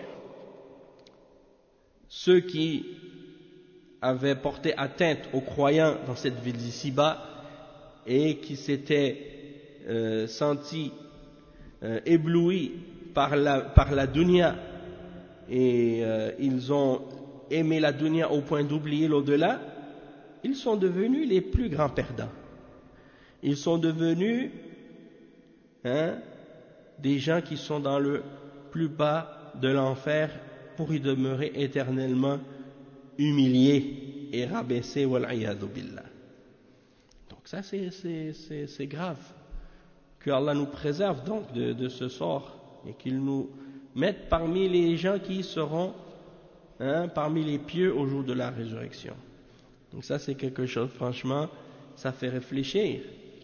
ceux qui avaient porté atteinte aux croyants dans cette vie d'ici-bas et qui s'étaient Euh, sentis euh, éblouis par la, par la dunya et euh, ils ont aimé la dunya au point d'oublier l'au-delà, ils sont devenus les plus grands perdants. Ils sont devenus hein, des gens qui sont dans le plus bas de l'enfer pour y demeurer éternellement humiliés et rabaissés, wal'iyadhu billah. Donc ça c'est, c'est, c'est, c'est grave, que Allah nous préserve donc de, de ce sort et qu'il nous mette parmi les gens qui seront, hein, parmi les pieux au jour de la résurrection. Donc ça c'est quelque chose, franchement, ça fait réfléchir.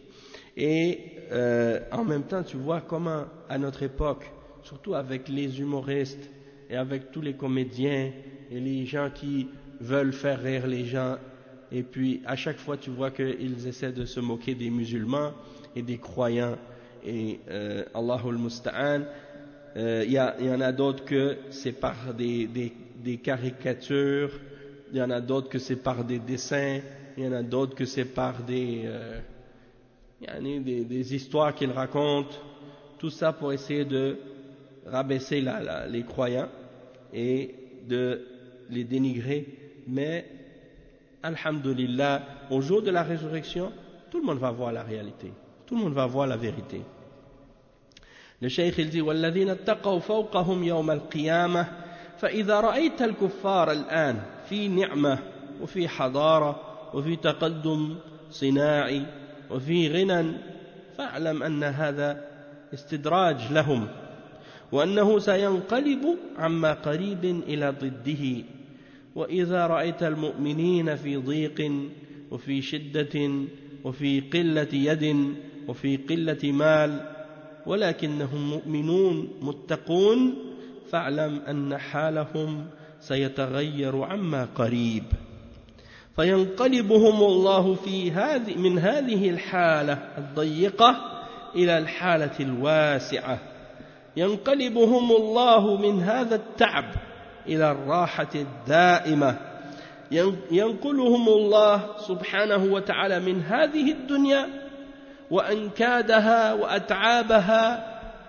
Et euh, en même temps, tu vois comment à notre époque, surtout avec les humoristes et avec tous les comédiens et les gens qui veulent faire rire les gens, et puis à chaque fois tu vois qu'ils essaient de se moquer des musulmans et des croyants, et euh, Allahul Musta'an, il euh, y, y en a d'autres que c'est par des, des, des caricatures, il y en a d'autres que c'est par des dessins, il y en a d'autres que c'est par des, euh, des, des histoires qu'ils racontent, tout ça pour essayer de rabaisser la, la, les croyants et de les dénigrer. Mais alhamdulillah, au jour de la résurrection, tout le monde va voir la réalité, tout le monde va voir la vérité. Le cheikh il dit والذين اتقوا فوقهم يوم القيامة فإذا رأيت الكفار الآن في نعمة وفي حضارة وفي تقدم صناعي وفي غنى فاعلم أن هذا استدراج لهم وأنه سينقلب عما قريب إلى ضده. وإذا رأيت المؤمنين في ضيق وفي شدة وفي قلة يد وفي قلة مال ولكنهم مؤمنون متقون فاعلم أن حالهم سيتغير عما قريب فينقلبهم الله في هذه من هذه الحالة الضيقة إلى الحالة الواسعة ينقلبهم الله من هذا التعب إلى الراحة الدائمة ينقلهم الله سبحانه وتعالى من هذه الدنيا وأنكادها وأتعابها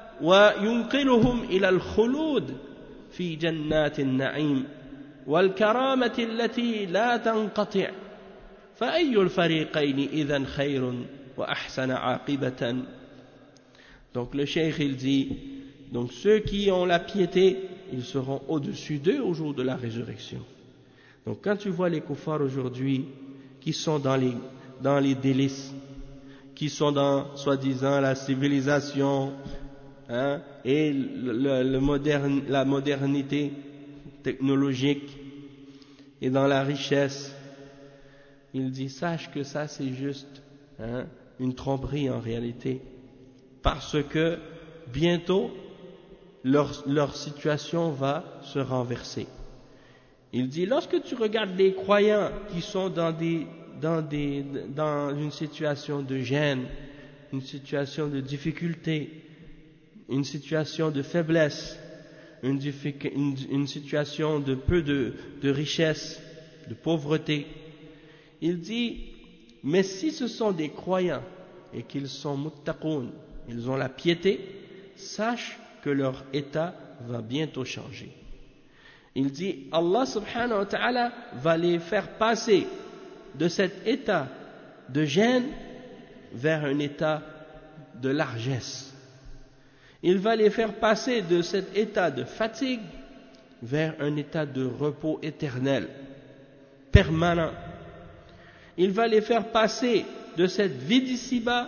وينقلهم إلى الخلود في جنات النعيم والكرامة التي لا تنقطع فأي الفريقين إذن خير وأحسن عاقبة. Donc le cheikh il dit, donc ceux qui ont la piété, ils seront au-dessus d'eux au jour de la résurrection. Donc quand tu vois les kuffars aujourd'hui qui sont dans les, dans les délices, qui sont dans soi-disant la civilisation, hein, et le, le moderne, la modernité technologique et dans la richesse, il dit sache que ça c'est juste, hein, une tromperie en réalité, parce que bientôt leur, leur situation va se renverser. Il dit lorsque tu regardes les croyants qui sont dans des Dans, des, dans une situation de gêne, une situation de difficulté, une situation de faiblesse, une, une, une situation de peu de, de richesse, de pauvreté. Il dit, mais si ce sont des croyants et qu'ils sont muttaqoun, ils ont la piété, sache que leur état va bientôt changer. Il dit, Allah subhanahu wa ta'ala va les faire passer de cet état de gêne vers un état de largesse. Il va les faire passer de cet état de fatigue vers un état de repos éternel, permanent. Il va les faire passer de cette vie d'ici-bas,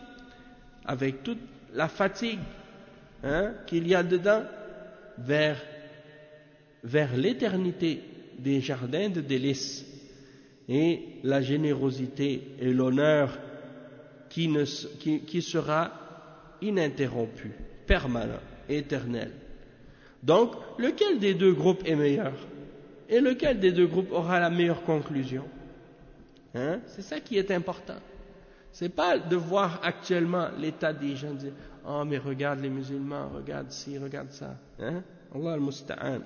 avec toute la fatigue, hein, qu'il y a dedans, vers, vers l'éternité des jardins de délices, et la générosité et l'honneur qui, ne, qui, qui sera ininterrompu, permanent, éternel. Donc, lequel des deux groupes est meilleur? Et lequel des deux groupes aura la meilleure conclusion? Hein? C'est ça qui est important. C'est pas de voir actuellement l'état des gens, dire « Oh, mais regarde les musulmans, regarde ci, regarde ça. Hein? » Allah al-Musta'an.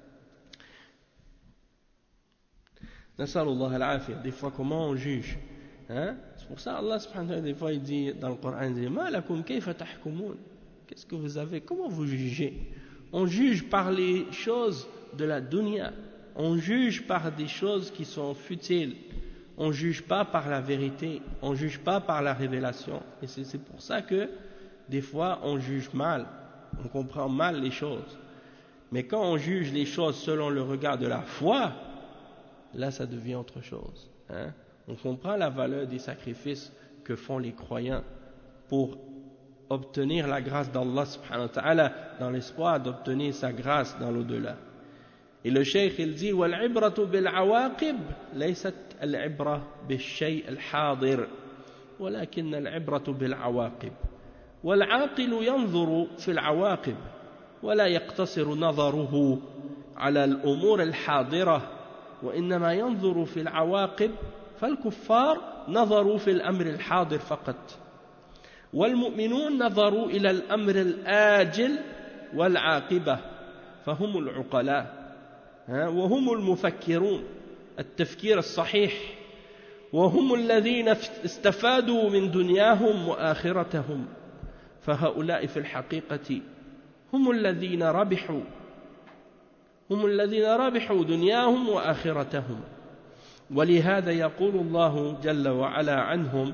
Nasalullah al-afiyah. Des fois, comment on juge, hein? C'est pour ça Allah subhanahu wa ta'ala, des fois, il dit dans le Coran, il dit « Ma lakum kayfa tahkumun » Qu'est-ce que vous avez? Comment vous jugez? On juge par les choses de la dunya. On juge par des choses qui sont futiles. On ne juge pas par la vérité. On ne juge pas par la révélation. Et c'est, c'est pour ça que des fois on juge mal, on comprend mal les choses. Mais quand on juge les choses selon le regard de la foi, là ça devient autre chose. Hein? On comprend la valeur des sacrifices que font les croyants pour obtenir la grâce d'Allah subhanahu wa ta'ala, dans l'espoir d'obtenir sa grâce dans l'au-delà. Et le cheikh il dit وَالْعِبْرَةُ بِالْعَوَاقِبِ لَيْسَتْ الْعِبْرَةُ بِالشَّيْءِ الْحَاضِرِ ولكن العبرة بالعواقب والعاقل ينظر في العواقب ولا يقتصر نظره على الأمور الحاضرة وإنما ينظر في العواقب فالكفار نظروا في الأمر الحاضر فقط والمؤمنون نظروا إلى الأمر الآجل والعاقبة فهم العقلاء وهم المفكرون التفكير الصحيح وهم الذين استفادوا من دنياهم وآخرتهم فهؤلاء في الحقيقة هم الذين ربحوا هم الذين ربحوا دنياهم وآخرتهم ولهذا يقول الله جل وعلا عنهم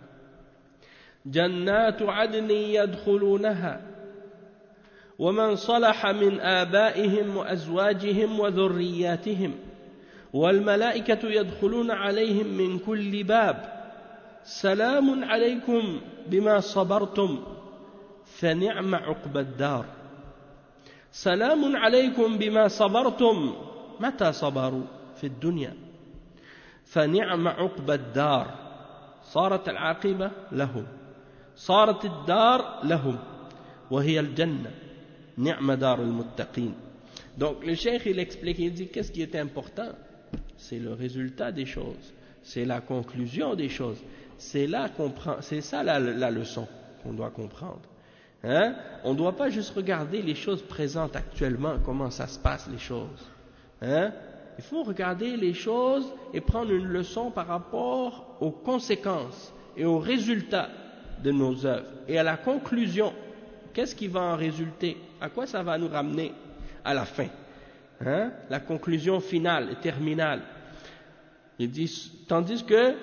جنات عدن يدخلونها ومن صلح من آبائهم وأزواجهم وذرياتهم والملائكة يدخلون عليهم من كل باب سلام عليكم بما صبرتم فنعم عقبى الدار سلام عليكم بما صبرتم متى صبروا في الدنيا فنعم عقبى الدار صارت العاقبة لهم صارت الدار لهم وهي الجنة نعم دار المتقين. Donc le cheikh il explique, il dit qu'est-ce qui est important, c'est le résultat des choses, c'est la conclusion des choses, c'est là qu'on prend, c'est ça la, la leçon qu'on doit comprendre. Hein? On ne doit pas juste regarder les choses présentes actuellement, comment ça se passe les choses. Hein? Il faut regarder les choses et prendre une leçon par rapport aux conséquences et aux résultats de nos œuvres et à la conclusion. Qu'est-ce qui va en résulter? À quoi ça va nous ramener à la fin? Hein? La conclusion finale et terminale. Il dit, tandis que,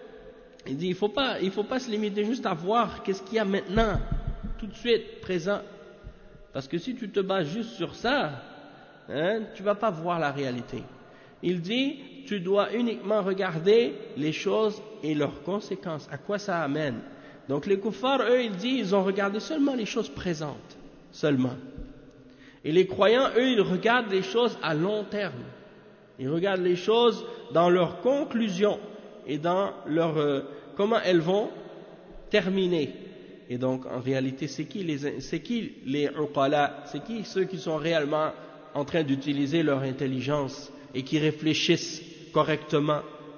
il dit, il faut pas, il faut pas se limiter juste à voir qu'est-ce qu'il y a maintenant, tout de suite, présent. Parce que si tu te bases juste sur ça, hein, tu vas pas voir la réalité. Il dit, tu dois uniquement regarder les choses et leurs conséquences, à quoi ça amène. Donc les kuffars, eux, ils disent, ils ont regardé seulement les choses présentes, seulement. Et les croyants, eux, ils regardent les choses à long terme. Ils regardent les choses dans leur conclusion et dans leur euh, comment elles vont terminer. Et donc, en réalité, c'est qui les c'est qui les uqala, c'est qui ceux qui sont réellement en train d'utiliser leur intelligence et qui réfléchissent correctement?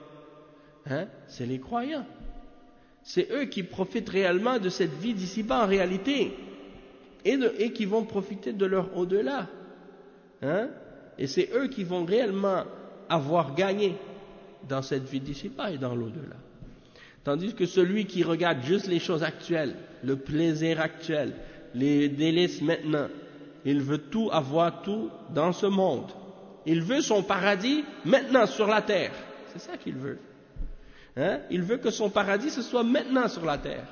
Hein? C'est les croyants. C'est eux qui profitent réellement de cette vie d'ici-bas en réalité et, de, et qui vont profiter de leur au-delà. Hein? Et c'est eux qui vont réellement avoir gagné dans cette vie d'ici-bas et dans l'au-delà. Tandis que celui qui regarde juste les choses actuelles, le plaisir actuel, les délices maintenant, il veut tout avoir, tout dans ce monde. Il veut son paradis maintenant sur la terre. C'est ça qu'il veut. Hein? Il veut que son paradis ce soit maintenant sur la terre.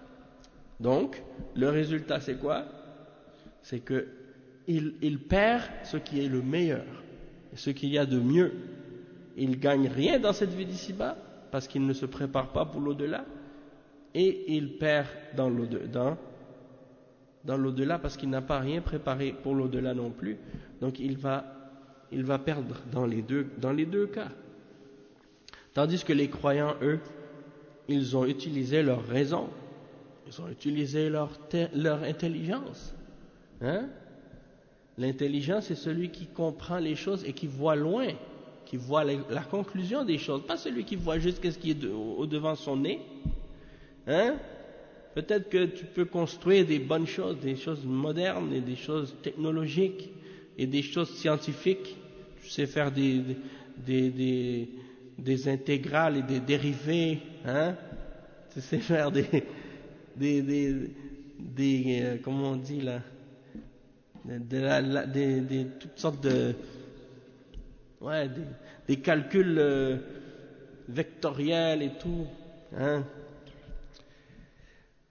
Donc, le résultat c'est quoi? C'est que il, il perd ce qui est le meilleur, ce qu'il y a de mieux. Il gagne rien dans cette vie d'ici-bas parce qu'il ne se prépare pas pour l'au-delà, et il perd dans l'au-delà, dans, dans l'au-delà parce qu'il n'a pas rien préparé pour l'au-delà non plus. Donc il va, il va perdre dans les deux, dans les deux cas. Tandis que les croyants, eux, ils ont utilisé leur raison, ils ont utilisé leur, leur intelligence. Hein? L'intelligence, c'est celui qui comprend les choses et qui voit loin, qui voit la, la conclusion des choses, pas celui qui voit juste ce qui est de, au devant son nez. Hein? Peut-être que tu peux construire des bonnes choses, des choses modernes et des choses technologiques et des choses scientifiques. Tu sais faire des, des, des, des intégrales et des dérivés. Hein? Tu sais faire des, des, des, des euh, comment on dit là, de, de la, la, des, des, toutes sortes de, ouais, des, des calculs euh, vectoriels et tout. Hein?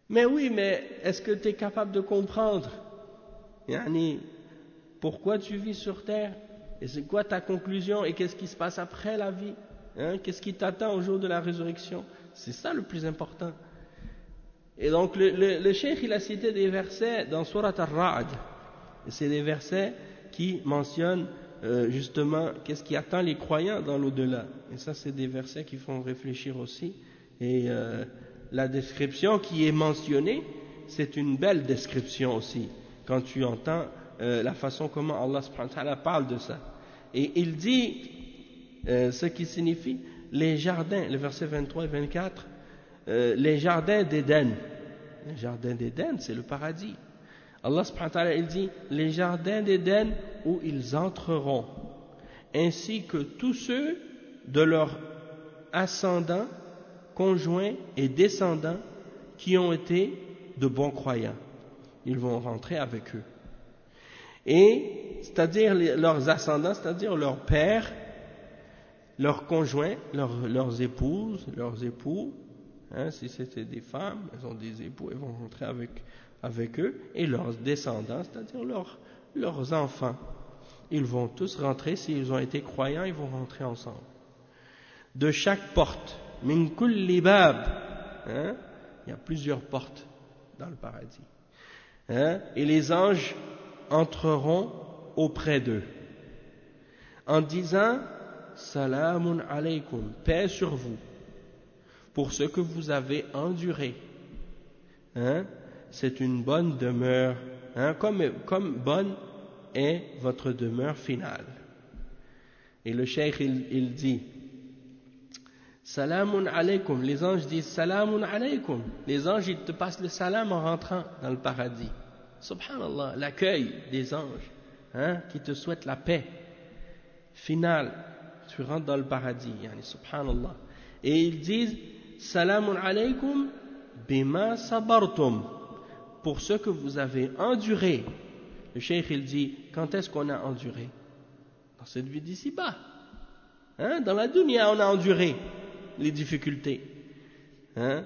Mais oui, mais est-ce que tu es capable de comprendre yani, pourquoi tu vis sur terre? Et c'est quoi ta conclusion? Et qu'est-ce qui se passe après la vie? Hein? Qu'est-ce qui t'attend au jour de la résurrection? C'est ça le plus important. Et donc le, le, le cheikh il a cité des versets dans Surat Ar-Ra'd. Et c'est des versets qui mentionnent euh, justement qu'est-ce qui attend les croyants dans l'au-delà. Et ça c'est des versets qui font réfléchir aussi. Et euh, la description qui est mentionnée, c'est une belle description aussi. Quand tu entends euh, la façon comment Allah subhanahu wa ta'ala parle de ça. Et il dit euh, ce qui signifie les jardins, le verset vingt-trois et vingt-quatre, euh, les jardins d'Éden. Les jardins d'Éden, c'est le paradis. Allah subhanahu wa ta'ala, il dit les jardins d'Éden où ils entreront, ainsi que tous ceux de leurs ascendants, conjoints et descendants qui ont été de bons croyants. Ils vont rentrer avec eux. Et, c'est-à-dire les, leurs ascendants, c'est-à-dire leurs pères, leurs conjoints, leurs, leurs épouses, leurs époux, hein, si c'était des femmes, elles ont des époux, elles vont rentrer avec, avec eux, et leurs descendants, c'est-à-dire leurs, leurs enfants. Ils vont tous rentrer, s'ils ont été croyants, ils vont rentrer ensemble. De chaque porte, min kulli bab, hein, il y a plusieurs portes dans le paradis. Hein, et les anges entreront auprès d'eux en disant salamun alaykum, paix sur vous pour ce que vous avez enduré. Hein, c'est une bonne demeure, hein, comme, comme bonne est votre demeure finale. Et le cheikh il, il dit salamun alaykum, les anges disent salamun alaykum, les anges ils te passent le salam en rentrant dans le paradis. Subhanallah, l'accueil des anges, hein, qui te souhaitent la paix finale, tu rentres dans le paradis, yani, subhanallah. Et ils disent salamun alaykum bima sabartum, pour ce que vous avez enduré. Le cheikh il dit, quand est-ce qu'on a enduré? Dans cette vie d'ici-bas, hein, dans la dunya on a enduré les difficultés, hein.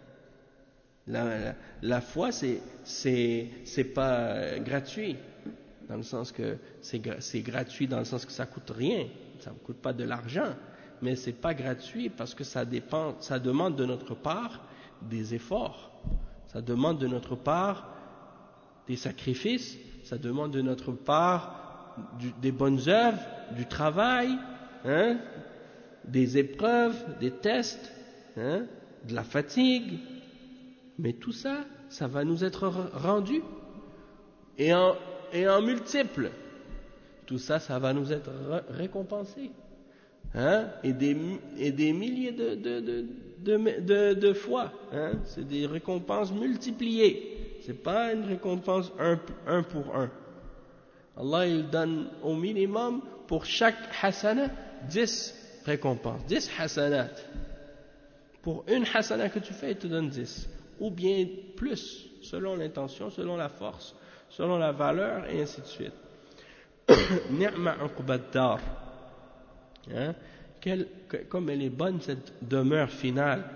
La, la, la foi, c'est, c'est, c'est pas gratuit, dans le sens que c'est, c'est gratuit dans le sens que ça coûte rien, ça ne coûte pas de l'argent, mais c'est pas gratuit parce que ça dépend, ça demande de notre part des efforts, ça demande de notre part des sacrifices, ça demande de notre part du, des bonnes œuvres, du travail, hein, des épreuves, des tests, hein, de la fatigue. Mais tout ça, ça va nous être rendu, et en, et en multiple. Tout ça, ça va nous être récompensé, hein, et, des, et des milliers de, de, de, de, de, de fois. Hein, c'est des récompenses multipliées. C'est pas une récompense un, un pour un. Allah, il donne au minimum pour chaque hasana dix récompenses, dix hasanat. Pour une hasana que tu fais, il te donne dix. Ou bien plus, selon l'intention, selon la force, selon la valeur, et ainsi de suite. Ni'ma uqbad dar. Hein? Quelle, comme elle est bonne cette demeure finale.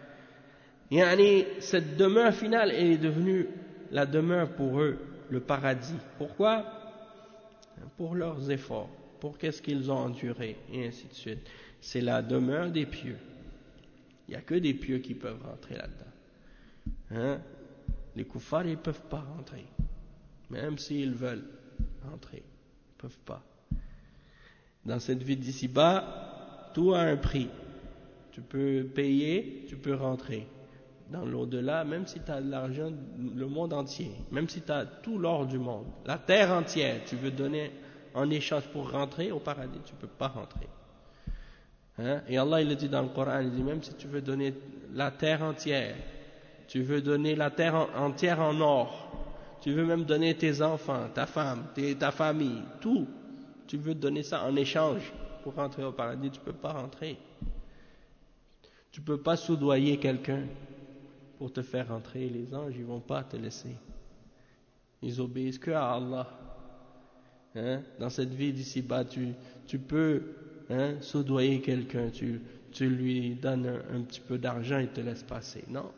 Yani, cette demeure finale, elle est devenue la demeure pour eux, le paradis. Pourquoi? Pour leurs efforts, pour qu'est-ce qu'ils ont enduré, et ainsi de suite. C'est la demeure des pieux. Il n'y a que des pieux qui peuvent rentrer là-dedans. Hein? Les koufars, ils ne peuvent pas rentrer. Même s'ils veulent rentrer, ils ne peuvent pas. Dans cette vie d'ici-bas, tout a un prix. Tu peux payer, tu peux rentrer. Dans l'au-delà, même si tu as de l'argent, le monde entier, même si tu as tout l'or du monde, la terre entière, tu veux donner en échange pour rentrer au paradis, tu ne peux pas rentrer. Hein? Et Allah, il le dit dans le Coran, il dit même si tu veux donner la terre entière, tu veux donner la terre en, entière en or, tu veux même donner tes enfants, ta femme, tes, ta famille, tout, tu veux donner ça en échange pour rentrer au paradis, tu ne peux pas rentrer. Tu ne peux pas soudoyer quelqu'un pour te faire rentrer. Les anges, ils ne vont pas te laisser. Ils obéissent que à Allah. Hein? Dans cette vie d'ici-bas, tu, tu peux, hein, soudoyer quelqu'un, tu, tu lui donnes un, un petit peu d'argent, il te laisse passer. Non,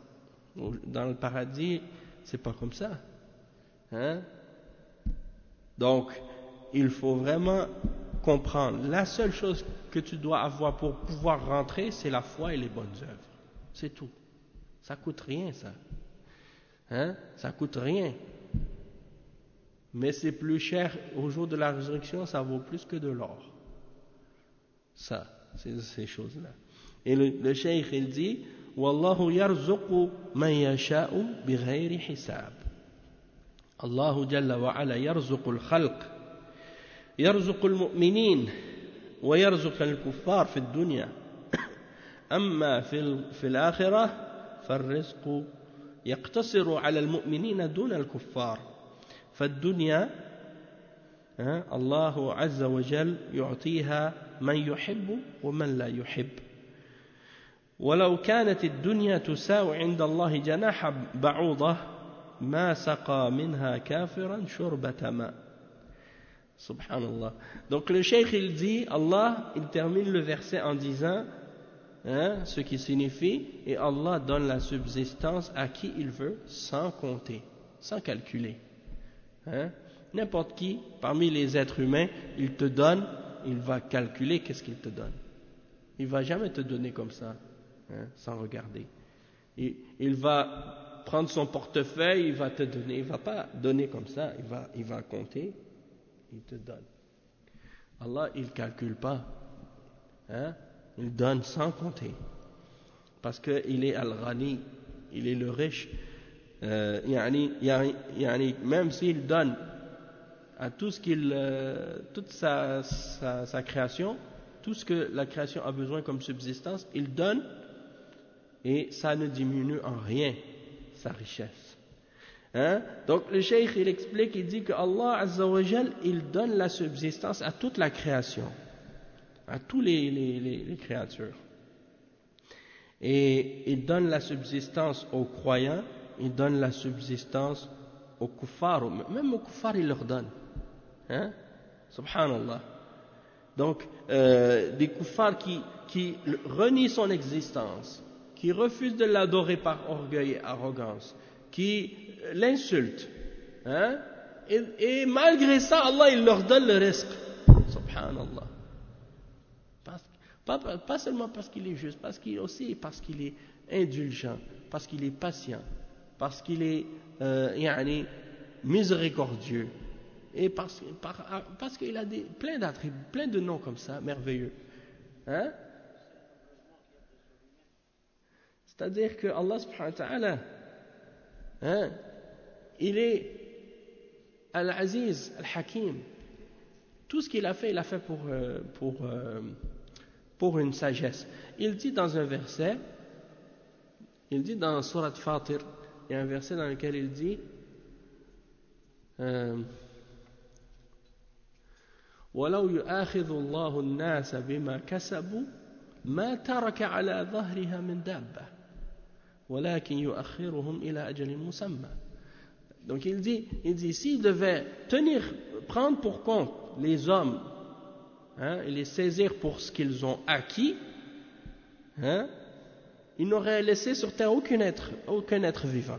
Dans le paradis, c'est pas comme ça. Hein? Donc, il faut vraiment comprendre. La seule chose que tu dois avoir pour pouvoir rentrer, c'est la foi et les bonnes œuvres. C'est tout. Ça coûte rien, ça. Hein? Ça coûte rien. Mais c'est plus cher au jour de la résurrection, ça vaut plus que de l'or. Ça, c'est ces choses-là. Et le, le cheikh, il dit, Wallahu yarzuqu man yasha'u bighayri hisab. Allahu jalla wa ala yarzuqu al-khalq. يرزق المؤمنين ويرزق الكفار في الدنيا أما في في الآخرة فالرزق يقتصر على المؤمنين دون الكفار فالدنيا الله عز وجل يعطيها من يحب ومن لا يحب ولو كانت الدنيا تساوي عند الله جناح بعوضة ما سقى منها كافرا شربة ماء. Subhanallah. Donc le cheikh il dit, Allah il termine le verset en disant hein, ce qui signifie et Allah donne la subsistance à qui il veut sans compter, sans calculer. Hein? N'importe qui parmi les êtres humains, il te donne, il va calculer qu'est-ce qu'il te donne. Il va jamais te donner comme ça, hein, sans regarder. Il, il va prendre son portefeuille, il va te donner, il va pas donner comme ça, il va, il va compter. Il te donne. Allah, il ne calcule pas. Hein? Il donne sans compter. Parce qu'il est Al-Ghani, il est le riche. Euh, yani, yani, même s'il donne à tout ce qu'il, euh, toute sa, sa, sa création, tout ce que la création a besoin comme subsistance, il donne et ça ne diminue en rien sa richesse. Hein? Donc le cheikh il explique, il dit que Allah Azza wa Jal, il donne la subsistance à toute la création, à tous les, les, les, les créatures. Et il donne la subsistance aux croyants, il donne la subsistance aux kuffars, même aux kuffars il leur donne. Hein? Subhanallah. Donc euh, des kuffars qui, qui renient son existence, qui refusent de l'adorer par orgueil et arrogance, qui l'insultent, hein? et, et malgré ça, Allah il leur donne le risque. Subhanallah. Parce, pas, pas seulement parce qu'il est juste, parce qu'il aussi parce qu'il est indulgent, parce qu'il est patient, parce qu'il est euh, yani, miséricordieux, et parce, par, parce qu'il a des, plein d'attributs, plein de noms comme ça, merveilleux. Hein? C'est-à-dire que Allah subhanahu wa ta'ala, hein, il est Al-Aziz, Al-Hakim. Tout ce qu'il a fait, il a fait pour, euh, pour, euh, pour une sagesse. Il dit dans un verset, il dit dans Surat Fatir, il y a un verset dans lequel il dit وَلَوْ يُؤَاخِذُ اللَّهُ النَّاسَ بِمَا كَسَبُوا مَا تَرَكَ عَلَى ظَهْرِهَا مِنْ دَابَّةٍ وَلَكِنْ يُؤَخِّرُهُمْ إِلَى أَجَلٍ مُسَمًّى. Donc il dit, il dit, s'il devait tenir, prendre pour compte les hommes, hein, et les saisir pour ce qu'ils ont acquis, hein, il n'aurait laissé sur terre aucun être, aucun être vivant.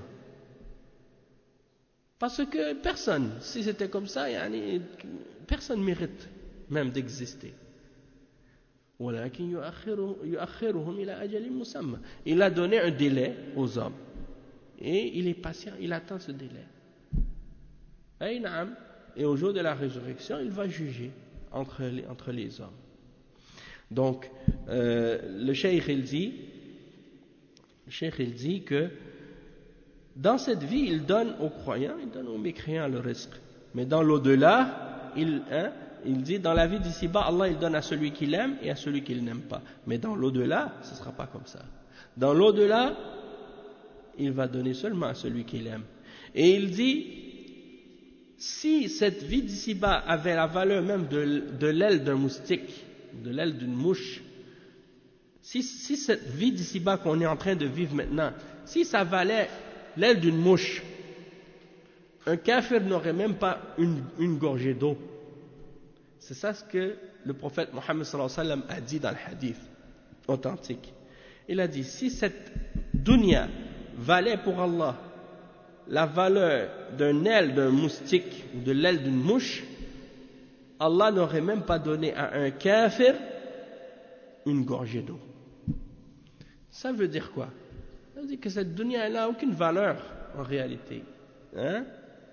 Parce que personne, si c'était comme ça, yani, personne ne mérite même d'exister. Il a donné un délai aux hommes. Et il est patient, il attend ce délai. Et au jour de la résurrection, il va juger entre les, entre les hommes. Donc, euh, le cheikh il dit, le cheikh il dit que dans cette vie, il donne aux croyants, il donne aux mécréants le risque. Mais dans l'au-delà, il, hein, il dit dans la vie d'ici-bas, Allah il donne à celui qu'il aime et à celui qu'il n'aime pas. Mais dans l'au-delà, ce ne sera pas comme ça. Dans l'au-delà, il va donner seulement à celui qu'il aime. Et il dit, si cette vie d'ici-bas avait la valeur même de, de l'aile d'un moustique, de l'aile d'une mouche, si, si cette vie d'ici-bas qu'on est en train de vivre maintenant, si ça valait l'aile d'une mouche, un kafir n'aurait même pas une, une gorgée d'eau. C'est ça ce que le prophète Mohammed sallallahu alayhi wa sallam a dit dans le hadith authentique. Il a dit, si cette dunya valait pour Allah la valeur d'un aile d'un moustique ou de l'aile d'une mouche, Allah n'aurait même pas donné à un kafir une gorgée d'eau. Ça veut dire quoi? Ça veut dire que cette dunya n'a aucune valeur en réalité. Hein?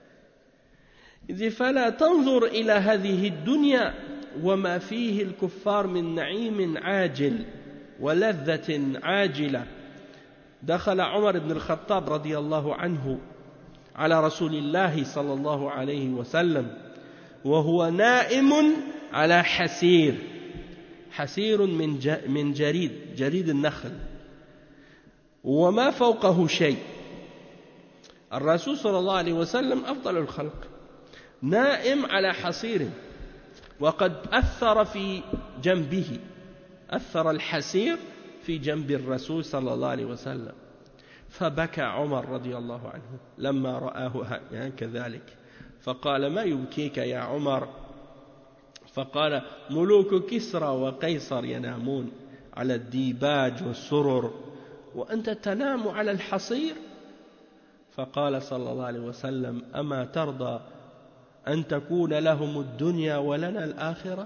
Il dit فلا تنظر إلى هذه الدنيا وما فيه الكفار من نعيم عاجل ولذة عاجلة. دخل عمر بن الخطاب رضي الله عنه على رسول الله صلى الله عليه وسلم وهو نائم على حسير حسير من من جريد جريد النخل وما فوقه شيء. الرسول صلى الله عليه وسلم أفضل الخلق نائم على حصير وقد أثر في جنبه أثر الحسير في جنب الرسول صلى الله عليه وسلم فبكى عمر رضي الله عنه لما رآه كذلك فقال ما يبكيك يا عمر؟ فقال ملوك كسرى وقيصر ينامون على الديباج والسرر وأنت تنام على الحصير. فقال صلى الله عليه وسلم أما ترضى أن تكون لهم الدنيا ولنا الآخرة.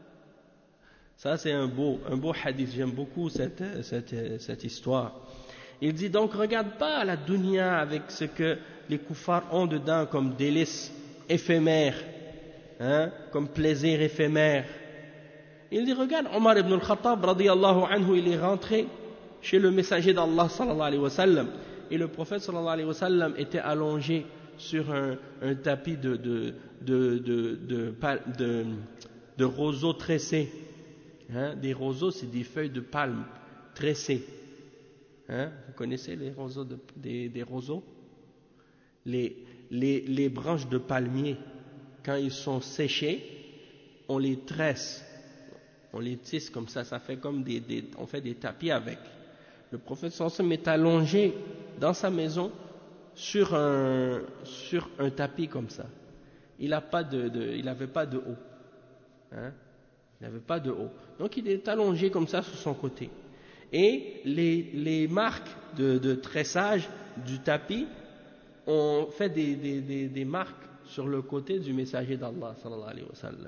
Ça c'est un beau, un beau hadith, j'aime beaucoup cette, cette, cette histoire. Il dit donc regarde pas la dunya avec ce que les kuffars ont dedans comme délices éphémères, hein, comme plaisir éphémère. Il dit regarde Omar ibn al-Khattab radiyallahu anhu, il est rentré chez le messager d'Allah sallallahu alayhi wa sallam et le prophète sallallahu alayhi wa sallam était allongé sur un, un tapis de, de, de, de, de, de, de roseaux tressés. Hein, des roseaux, c'est des feuilles de palme tressées. Hein, vous connaissez les roseaux de, des, des roseaux les, les, les branches de palmier, quand ils sont séchés, on les tresse, on les tisse comme ça, ça fait comme des, des on fait des tapis avec. Le prophète sallallahu alayhi wa sallam est allongé dans sa maison sur un, sur un tapis comme ça. Il n'avait pas de, de, il n'avait pas de haut. Hein? Il n'avait pas de haut. Donc il est allongé comme ça sur son côté. Et les, les marques de, de tressage du tapis ont fait des, des, des, des marques sur le côté du messager d'Allah sallallahu alayhi wa sallam.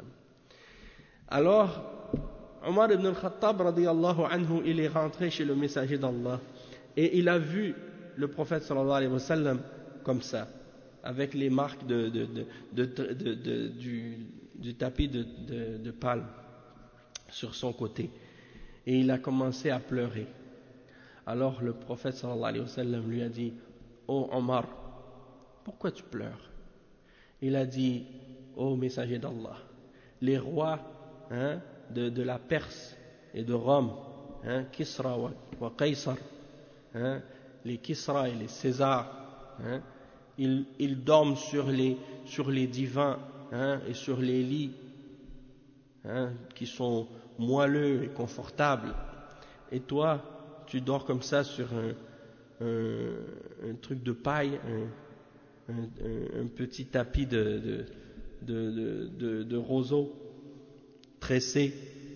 Alors, Omar ibn al-Khattab radiyallahu anhu, il est rentré chez le messager d'Allah et il a vu le prophète sallallahu alayhi wa sallam comme ça, avec les marques de, de, de, de, de, de, de, du, du tapis de, de, de palme sur son côté. Et il a commencé à pleurer. Alors le prophète sallallahu alayhi wa sallam lui a dit « Oh Omar, pourquoi tu pleures ?» Il a dit « Oh messager d'Allah, les rois hein, de, de la Perse et de Rome, hein, Kisra wa, wa Qaysar, hein, les Kisra et les Césars, hein, ils, ils dorment sur les, sur les divans hein, et sur les lits hein, qui sont moelleux et confortables. Et toi, tu dors comme ça sur un, un, un truc de paille, un, un, un petit tapis de, de, de, de, de, de roseaux tressés.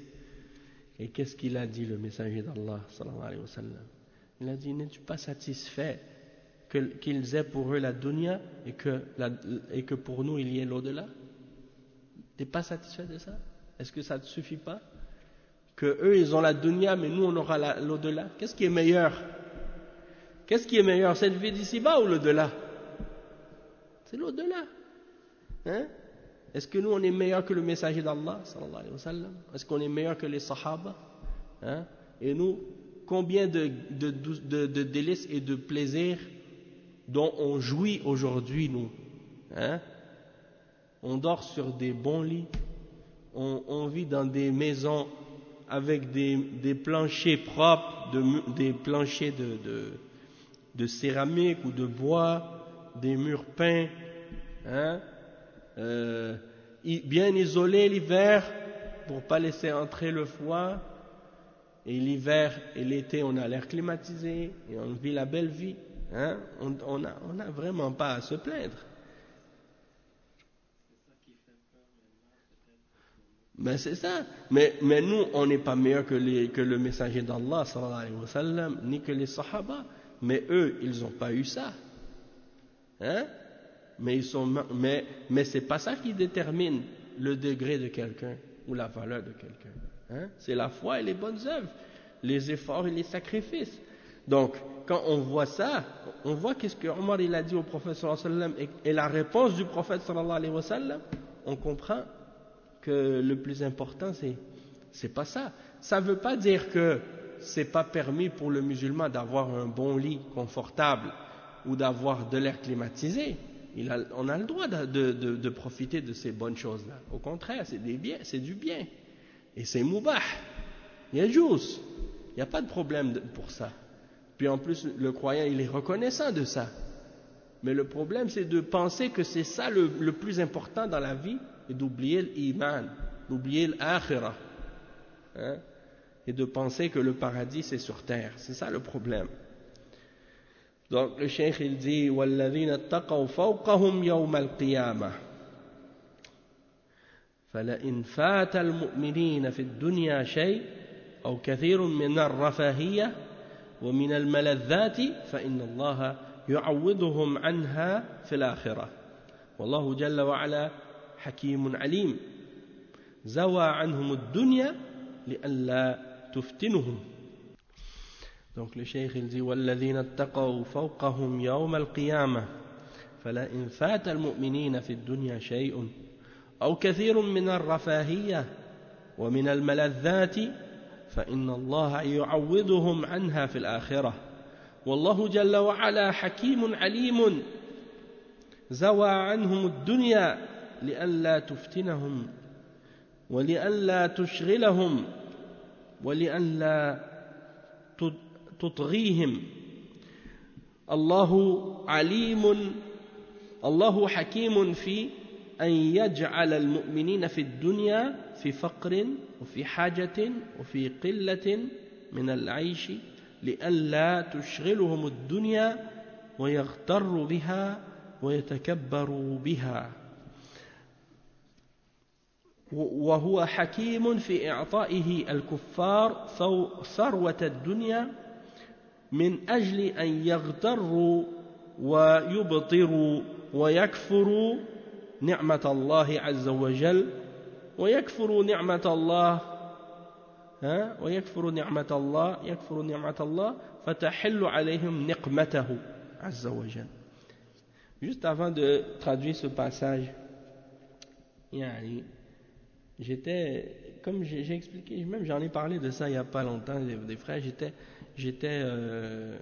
Et qu'est-ce qu'il a dit le messager d'Allah sallallahu alayhi wa sallam? Il a dit, n'es-tu pas satisfait que, qu'ils aient pour eux la dunya et que, la, et que pour nous il y ait l'au-delà? T'es pas satisfait de ça? Est-ce que ça ne te suffit pas? Que eux ils ont la dunya mais nous on aura la, l'au-delà? Qu'est-ce qui est meilleur? Qu'est-ce qui est meilleur, cette vie d'ici-bas ou l'au-delà? C'est l'au-delà. Hein? Est-ce que nous on est meilleur que le messager d'Allah sallallahu alayhi wa sallam? Est-ce qu'on est meilleur que les sahaba? Hein? Et nous, combien de, de, de, de délices et de plaisirs dont on jouit aujourd'hui nous? Hein? On dort sur des bons lits, on, on vit dans des maisons avec des, des planchers propres, de, des planchers de, de, de céramique ou de bois, des murs peints, hein? euh, bien isolés l'hiver pour pas laisser entrer le froid, et l'hiver et l'été on a l'air climatisé et on vit la belle vie, hein? on, on, a, on a vraiment pas à se plaindre. Ben c'est ça, mais, mais nous on n'est pas meilleur que, les, que le messager d'Allah sallallahu alayhi wa sallam, ni que les sahaba. Mais eux, ils n'ont pas eu ça. Hein? Mais, ils sont, mais, mais ce n'est pas ça qui détermine le degré de quelqu'un ou la valeur de quelqu'un. Hein? C'est la foi et les bonnes œuvres, les efforts et les sacrifices. Donc, quand on voit ça, on voit qu'est-ce que Omar il a dit au prophète sallallahu alayhi wa sallam et, et la réponse du prophète sallallahu alayhi wa sallam, on comprend que le plus important, c'est, c'est pas ça. Ça ne veut pas dire que c'est pas permis pour le musulman d'avoir un bon lit confortable ou d'avoir de l'air climatisé. Il a, on a le droit de, de, de, de profiter de ces bonnes choses-là. Au contraire, c'est des biens, c'est du bien. Et c'est moubah. Il y a juste. Il n'y a pas de problème de, pour ça. Puis en plus, le croyant, il est reconnaissant de ça. Mais le problème, c'est de penser que c'est ça le, le plus important dans la vie et d'oublier l'iman, d'oublier l'akhirah. Hein? Et de penser que le paradis, c'est sur terre. C'est ça le problème. Donc le cheikh il dit وَالَّذِينَ اتَّقَوْا فَوْقَهُمْ يَوْمَ الْقِيَامَةِ فَلَئِنْ فَاتَ الْمُؤْمِنِينَ فِي الدُّنْيَا شَيْءٌ أو كثير من الرفاهية ومن الملذات فإن الله يعوضهم عنها في الآخرة والله جل وعلا حكيم عليم زوى عنهم الدنيا لئلا تفتنهم. Donc le cheikh il dit والذين اتقوا فوقهم يوم القيامة فلئن فات المؤمنين في الدنيا شيء أو كثير من الرفاهية ومن الملذات فإن الله يعوضهم عنها في الآخرة والله جل وعلا حكيم عليم زوى عنهم الدنيا لئلا تفتنهم ولئلا تشغلهم ولئلا تطغيهم الله عليم الله حكيم في أن يجعل المؤمنين في الدنيا في فقر وفي حاجة وفي قلة من العيش لئلا تشغلهم الدنيا ويغتروا بها ويتكبروا بها وهو حكيم في إعطائه الكفار ثروة الدنيا من أجل أن يغتروا ويبطروا ويكفروا نعمة الله عز وجل ويكفروا نعمة الله ها ويكفروا نعمة الله يكفروا نعمة الله فتحل عليهم نقمته عز وجل. Juste avant de traduire ce passage, yani, j'étais, comme j'ai, j'ai expliqué, même j'en ai parlé de ça il n'y a pas longtemps, des, des frères, j'étais, j'étais euh,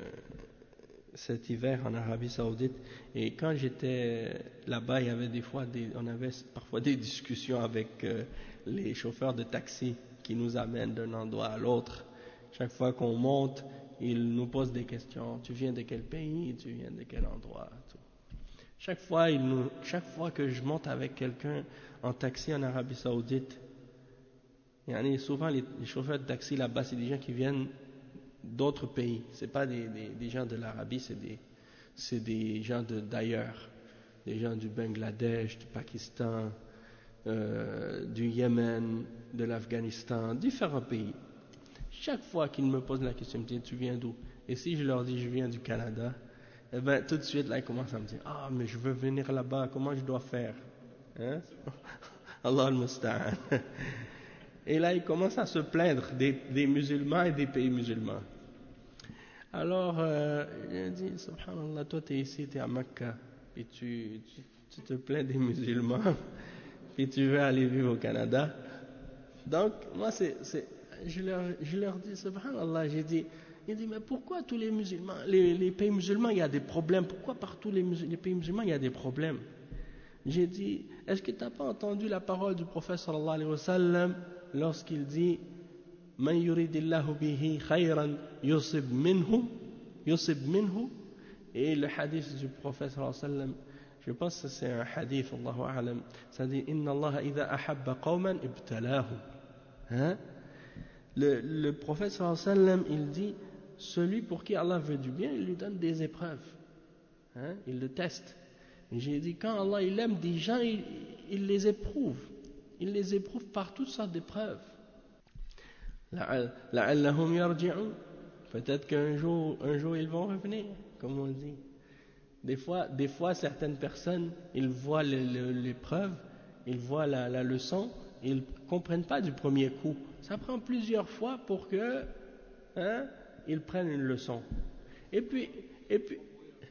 cet hiver en Arabie Saoudite, et quand j'étais là-bas, il y avait des fois, des, on avait parfois des discussions avec euh, les chauffeurs de taxi qui nous amènent d'un endroit à l'autre. Chaque fois qu'on monte, ils nous posent des questions. Tu viens de quel pays? Tu viens de quel endroit? Tout. Chaque fois, ils nous, chaque fois que je monte avec quelqu'un en taxi en Arabie Saoudite, il y en a souvent les, les chauffeurs de taxi là-bas, c'est des gens qui viennent d'autres pays. C'est pas des, des, des gens de l'Arabie, c'est des, c'est des gens de, d'ailleurs, des gens du Bangladesh, du Pakistan, euh, du Yémen, de l'Afghanistan, différents pays. Chaque fois qu'ils me posent la question, ils me disent tu viens d'où? Et si je leur dis je viens du Canada, eh ben tout de suite là ils commencent à me dire ah mais je veux venir là-bas, comment je dois faire? Hein? Allah al-Musta'an. Et là, ils commencent à se plaindre des, des musulmans et des pays musulmans. Alors, euh, j'ai dit, subhanallah, toi, tu es ici, tu es à Mecca, et tu, tu, tu te plains des musulmans, puis tu veux aller vivre au Canada. Donc, moi, c'est, c'est, je, leur, je leur dis, subhanallah, j'ai dit, il dit, mais pourquoi tous les musulmans, les, les pays musulmans, il y a des problèmes? Pourquoi partout les, les pays musulmans, il y a des problèmes? J'ai dit, est-ce que tu n'as pas entendu la parole du prophète sallallahu alayhi wa sallam lorsqu'il dit Man yuridillahu bihi khayran yusib minhu yusib minhu? Et le hadith du prophète sallallahu alayhi wa sallam, je pense que c'est un hadith, Allahu a'lam, ça dit Inna Allah idha ahabba qawman ibtalahum. Hein? Le, le prophète sallallahu alayhi wa sallam, il dit celui pour qui Allah veut du bien, il lui donne des épreuves. Hein? Il le teste. Et j'ai dit, quand Allah il aime des gens, il, il les éprouve. Il les éprouve par toutes sortes d'épreuves. لَعَلَّهُمْ يَرْجِعُونَ Peut-être qu'un jour, un jour ils vont revenir, comme on dit. Des fois, des fois certaines personnes, ils voient l'épreuve, ils voient la, la leçon, ils ne comprennent pas du premier coup. Ça prend plusieurs fois pour que, hein, ils prennent une leçon. Et puis, et puis,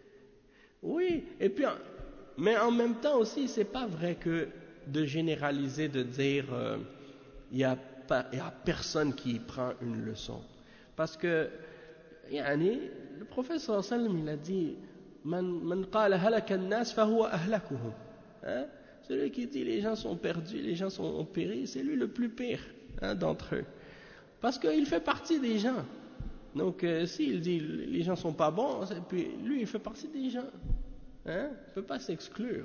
oui, et puis, mais en même temps aussi, c'est pas vrai que de généraliser, de dire, euh, il y a pas, il y a personne qui prend une leçon. Parce que, yani, le prophète sallallahu alayhi wa sallam, il a dit, man, man qala halaka an-nas fa huwa ahlakuhum. Hein? Celui qui dit les gens sont perdus, les gens sont péris, c'est lui le plus pire, hein, d'entre eux. Parce qu'il fait partie des gens. Donc, euh, s'il dit les gens sont pas bons, puis lui, il fait partie des gens. Hein? Il ne peut pas s'exclure.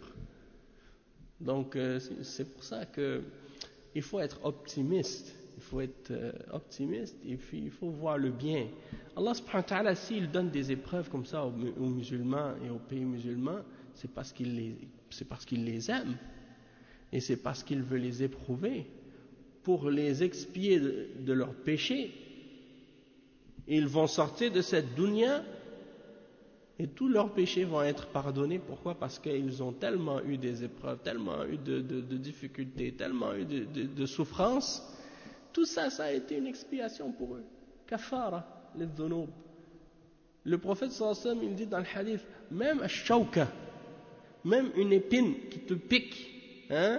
Donc, euh, c'est pour ça que il faut être optimiste. Il faut être euh, optimiste et puis il faut voir le bien. Allah subhanahu wa ta'ala, s'il donne des épreuves comme ça aux, aux musulmans et aux pays musulmans, c'est parce qu'il les, c'est parce qu'il les aime. Et c'est parce qu'il veut les éprouver pour les expier de, de leurs péchés. Ils vont sortir de cette dunya et tous leurs péchés vont être pardonnés. Pourquoi? Parce qu'ils ont tellement eu des épreuves, tellement eu de, de, de difficultés, tellement eu de, de, de souffrances. Tout ça, ça a été une expiation pour eux. Kafara, les dhunub. Le prophète sallallahu alayhi wa sallam, il dit dans le hadith, même ash-shawka, même une épine qui te pique, hein,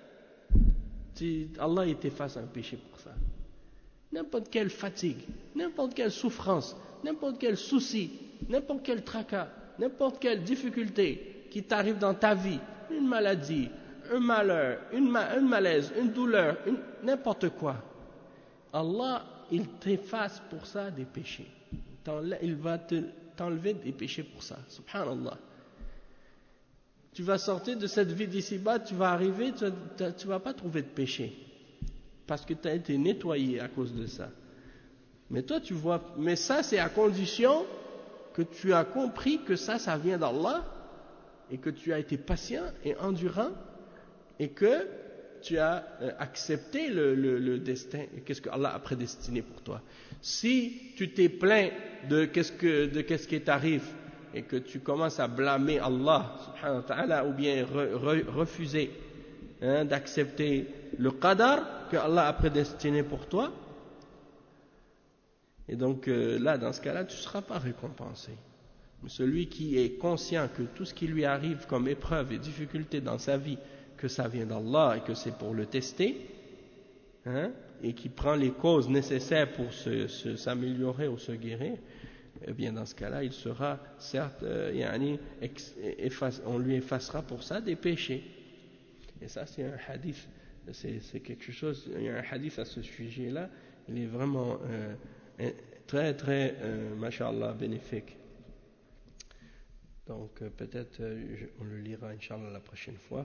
tu, Allah il t'efface un péché pour ça. N'importe quelle fatigue, n'importe quelle souffrance, n'importe quel souci, n'importe quel tracas, n'importe quelle difficulté qui t'arrive dans ta vie, une maladie, un malheur, une, ma, un malaise, une douleur, une, n'importe quoi, Allah, il t'efface pour ça des péchés. Il va te, t'enlever des péchés pour ça. Subhanallah. Tu vas sortir de cette vie d'ici-bas, tu vas arriver, tu ne vas pas trouver de péché. Parce que tu as été nettoyé à cause de ça. Mais toi, tu vois, mais ça, c'est à condition que tu as compris que ça, ça vient d'Allah et que tu as été patient et endurant et que tu as accepté le, le, le destin et qu'est-ce que Allah a prédestiné pour toi. Si tu t'es plaint de qu'est-ce que de qu'est-ce qui t'arrive et que tu commences à blâmer Allah subhanahu wa ta'ala ou bien re, re, refuser, hein, d'accepter le qadar que Allah a prédestiné pour toi, et donc euh, là dans ce cas-là tu ne seras pas récompensé. Mais celui qui est conscient que tout ce qui lui arrive comme épreuve et difficulté dans sa vie, que ça vient d'Allah et que c'est pour le tester, hein, et qui prend les causes nécessaires pour se, se, s'améliorer ou se guérir, eh bien dans ce cas-là, il sera certes, euh, yani, efface, on lui effacera pour ça des péchés. Et ça c'est un hadith, c'est, c'est quelque chose, il y a un hadith à ce sujet-là, il est vraiment euh, très très, euh, mashallah, bénéfique. Donc euh, peut-être euh, je, on le lira Inch'Allah la prochaine fois.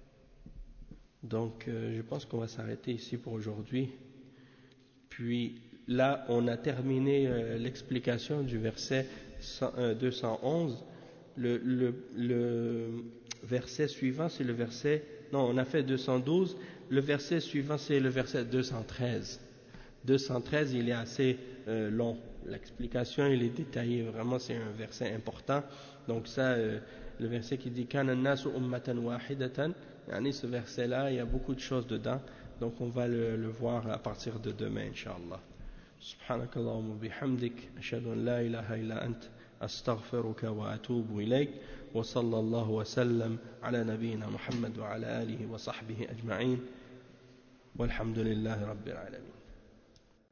Donc euh, je pense qu'on va s'arrêter ici pour aujourd'hui. Puis là on a terminé euh, l'explication du verset cent, euh, deux cent onze. Le, le, le verset suivant c'est le verset, non on a fait deux cent douze, le verset suivant c'est le verset deux cent treize. deux cent treize il est assez euh, long, l'explication il est détaillé, vraiment c'est un verset important. Donc ça, euh, le verset qui dit Kana an-nasu ummatan wahidatan, yani ce verset là il y a beaucoup de choses dedans, donc on va le, le voir à partir de demain Inch'Allah. Subhanakallahumma bihamdik ashhadu an la ilaha illa ant astaghfiruka wa atubu ilayk wa sallallahu wa sallam ala nabiyyina Muhammad wa ala alihi wa sahbihi ajma'in walhamdulillahi rabbil alamin.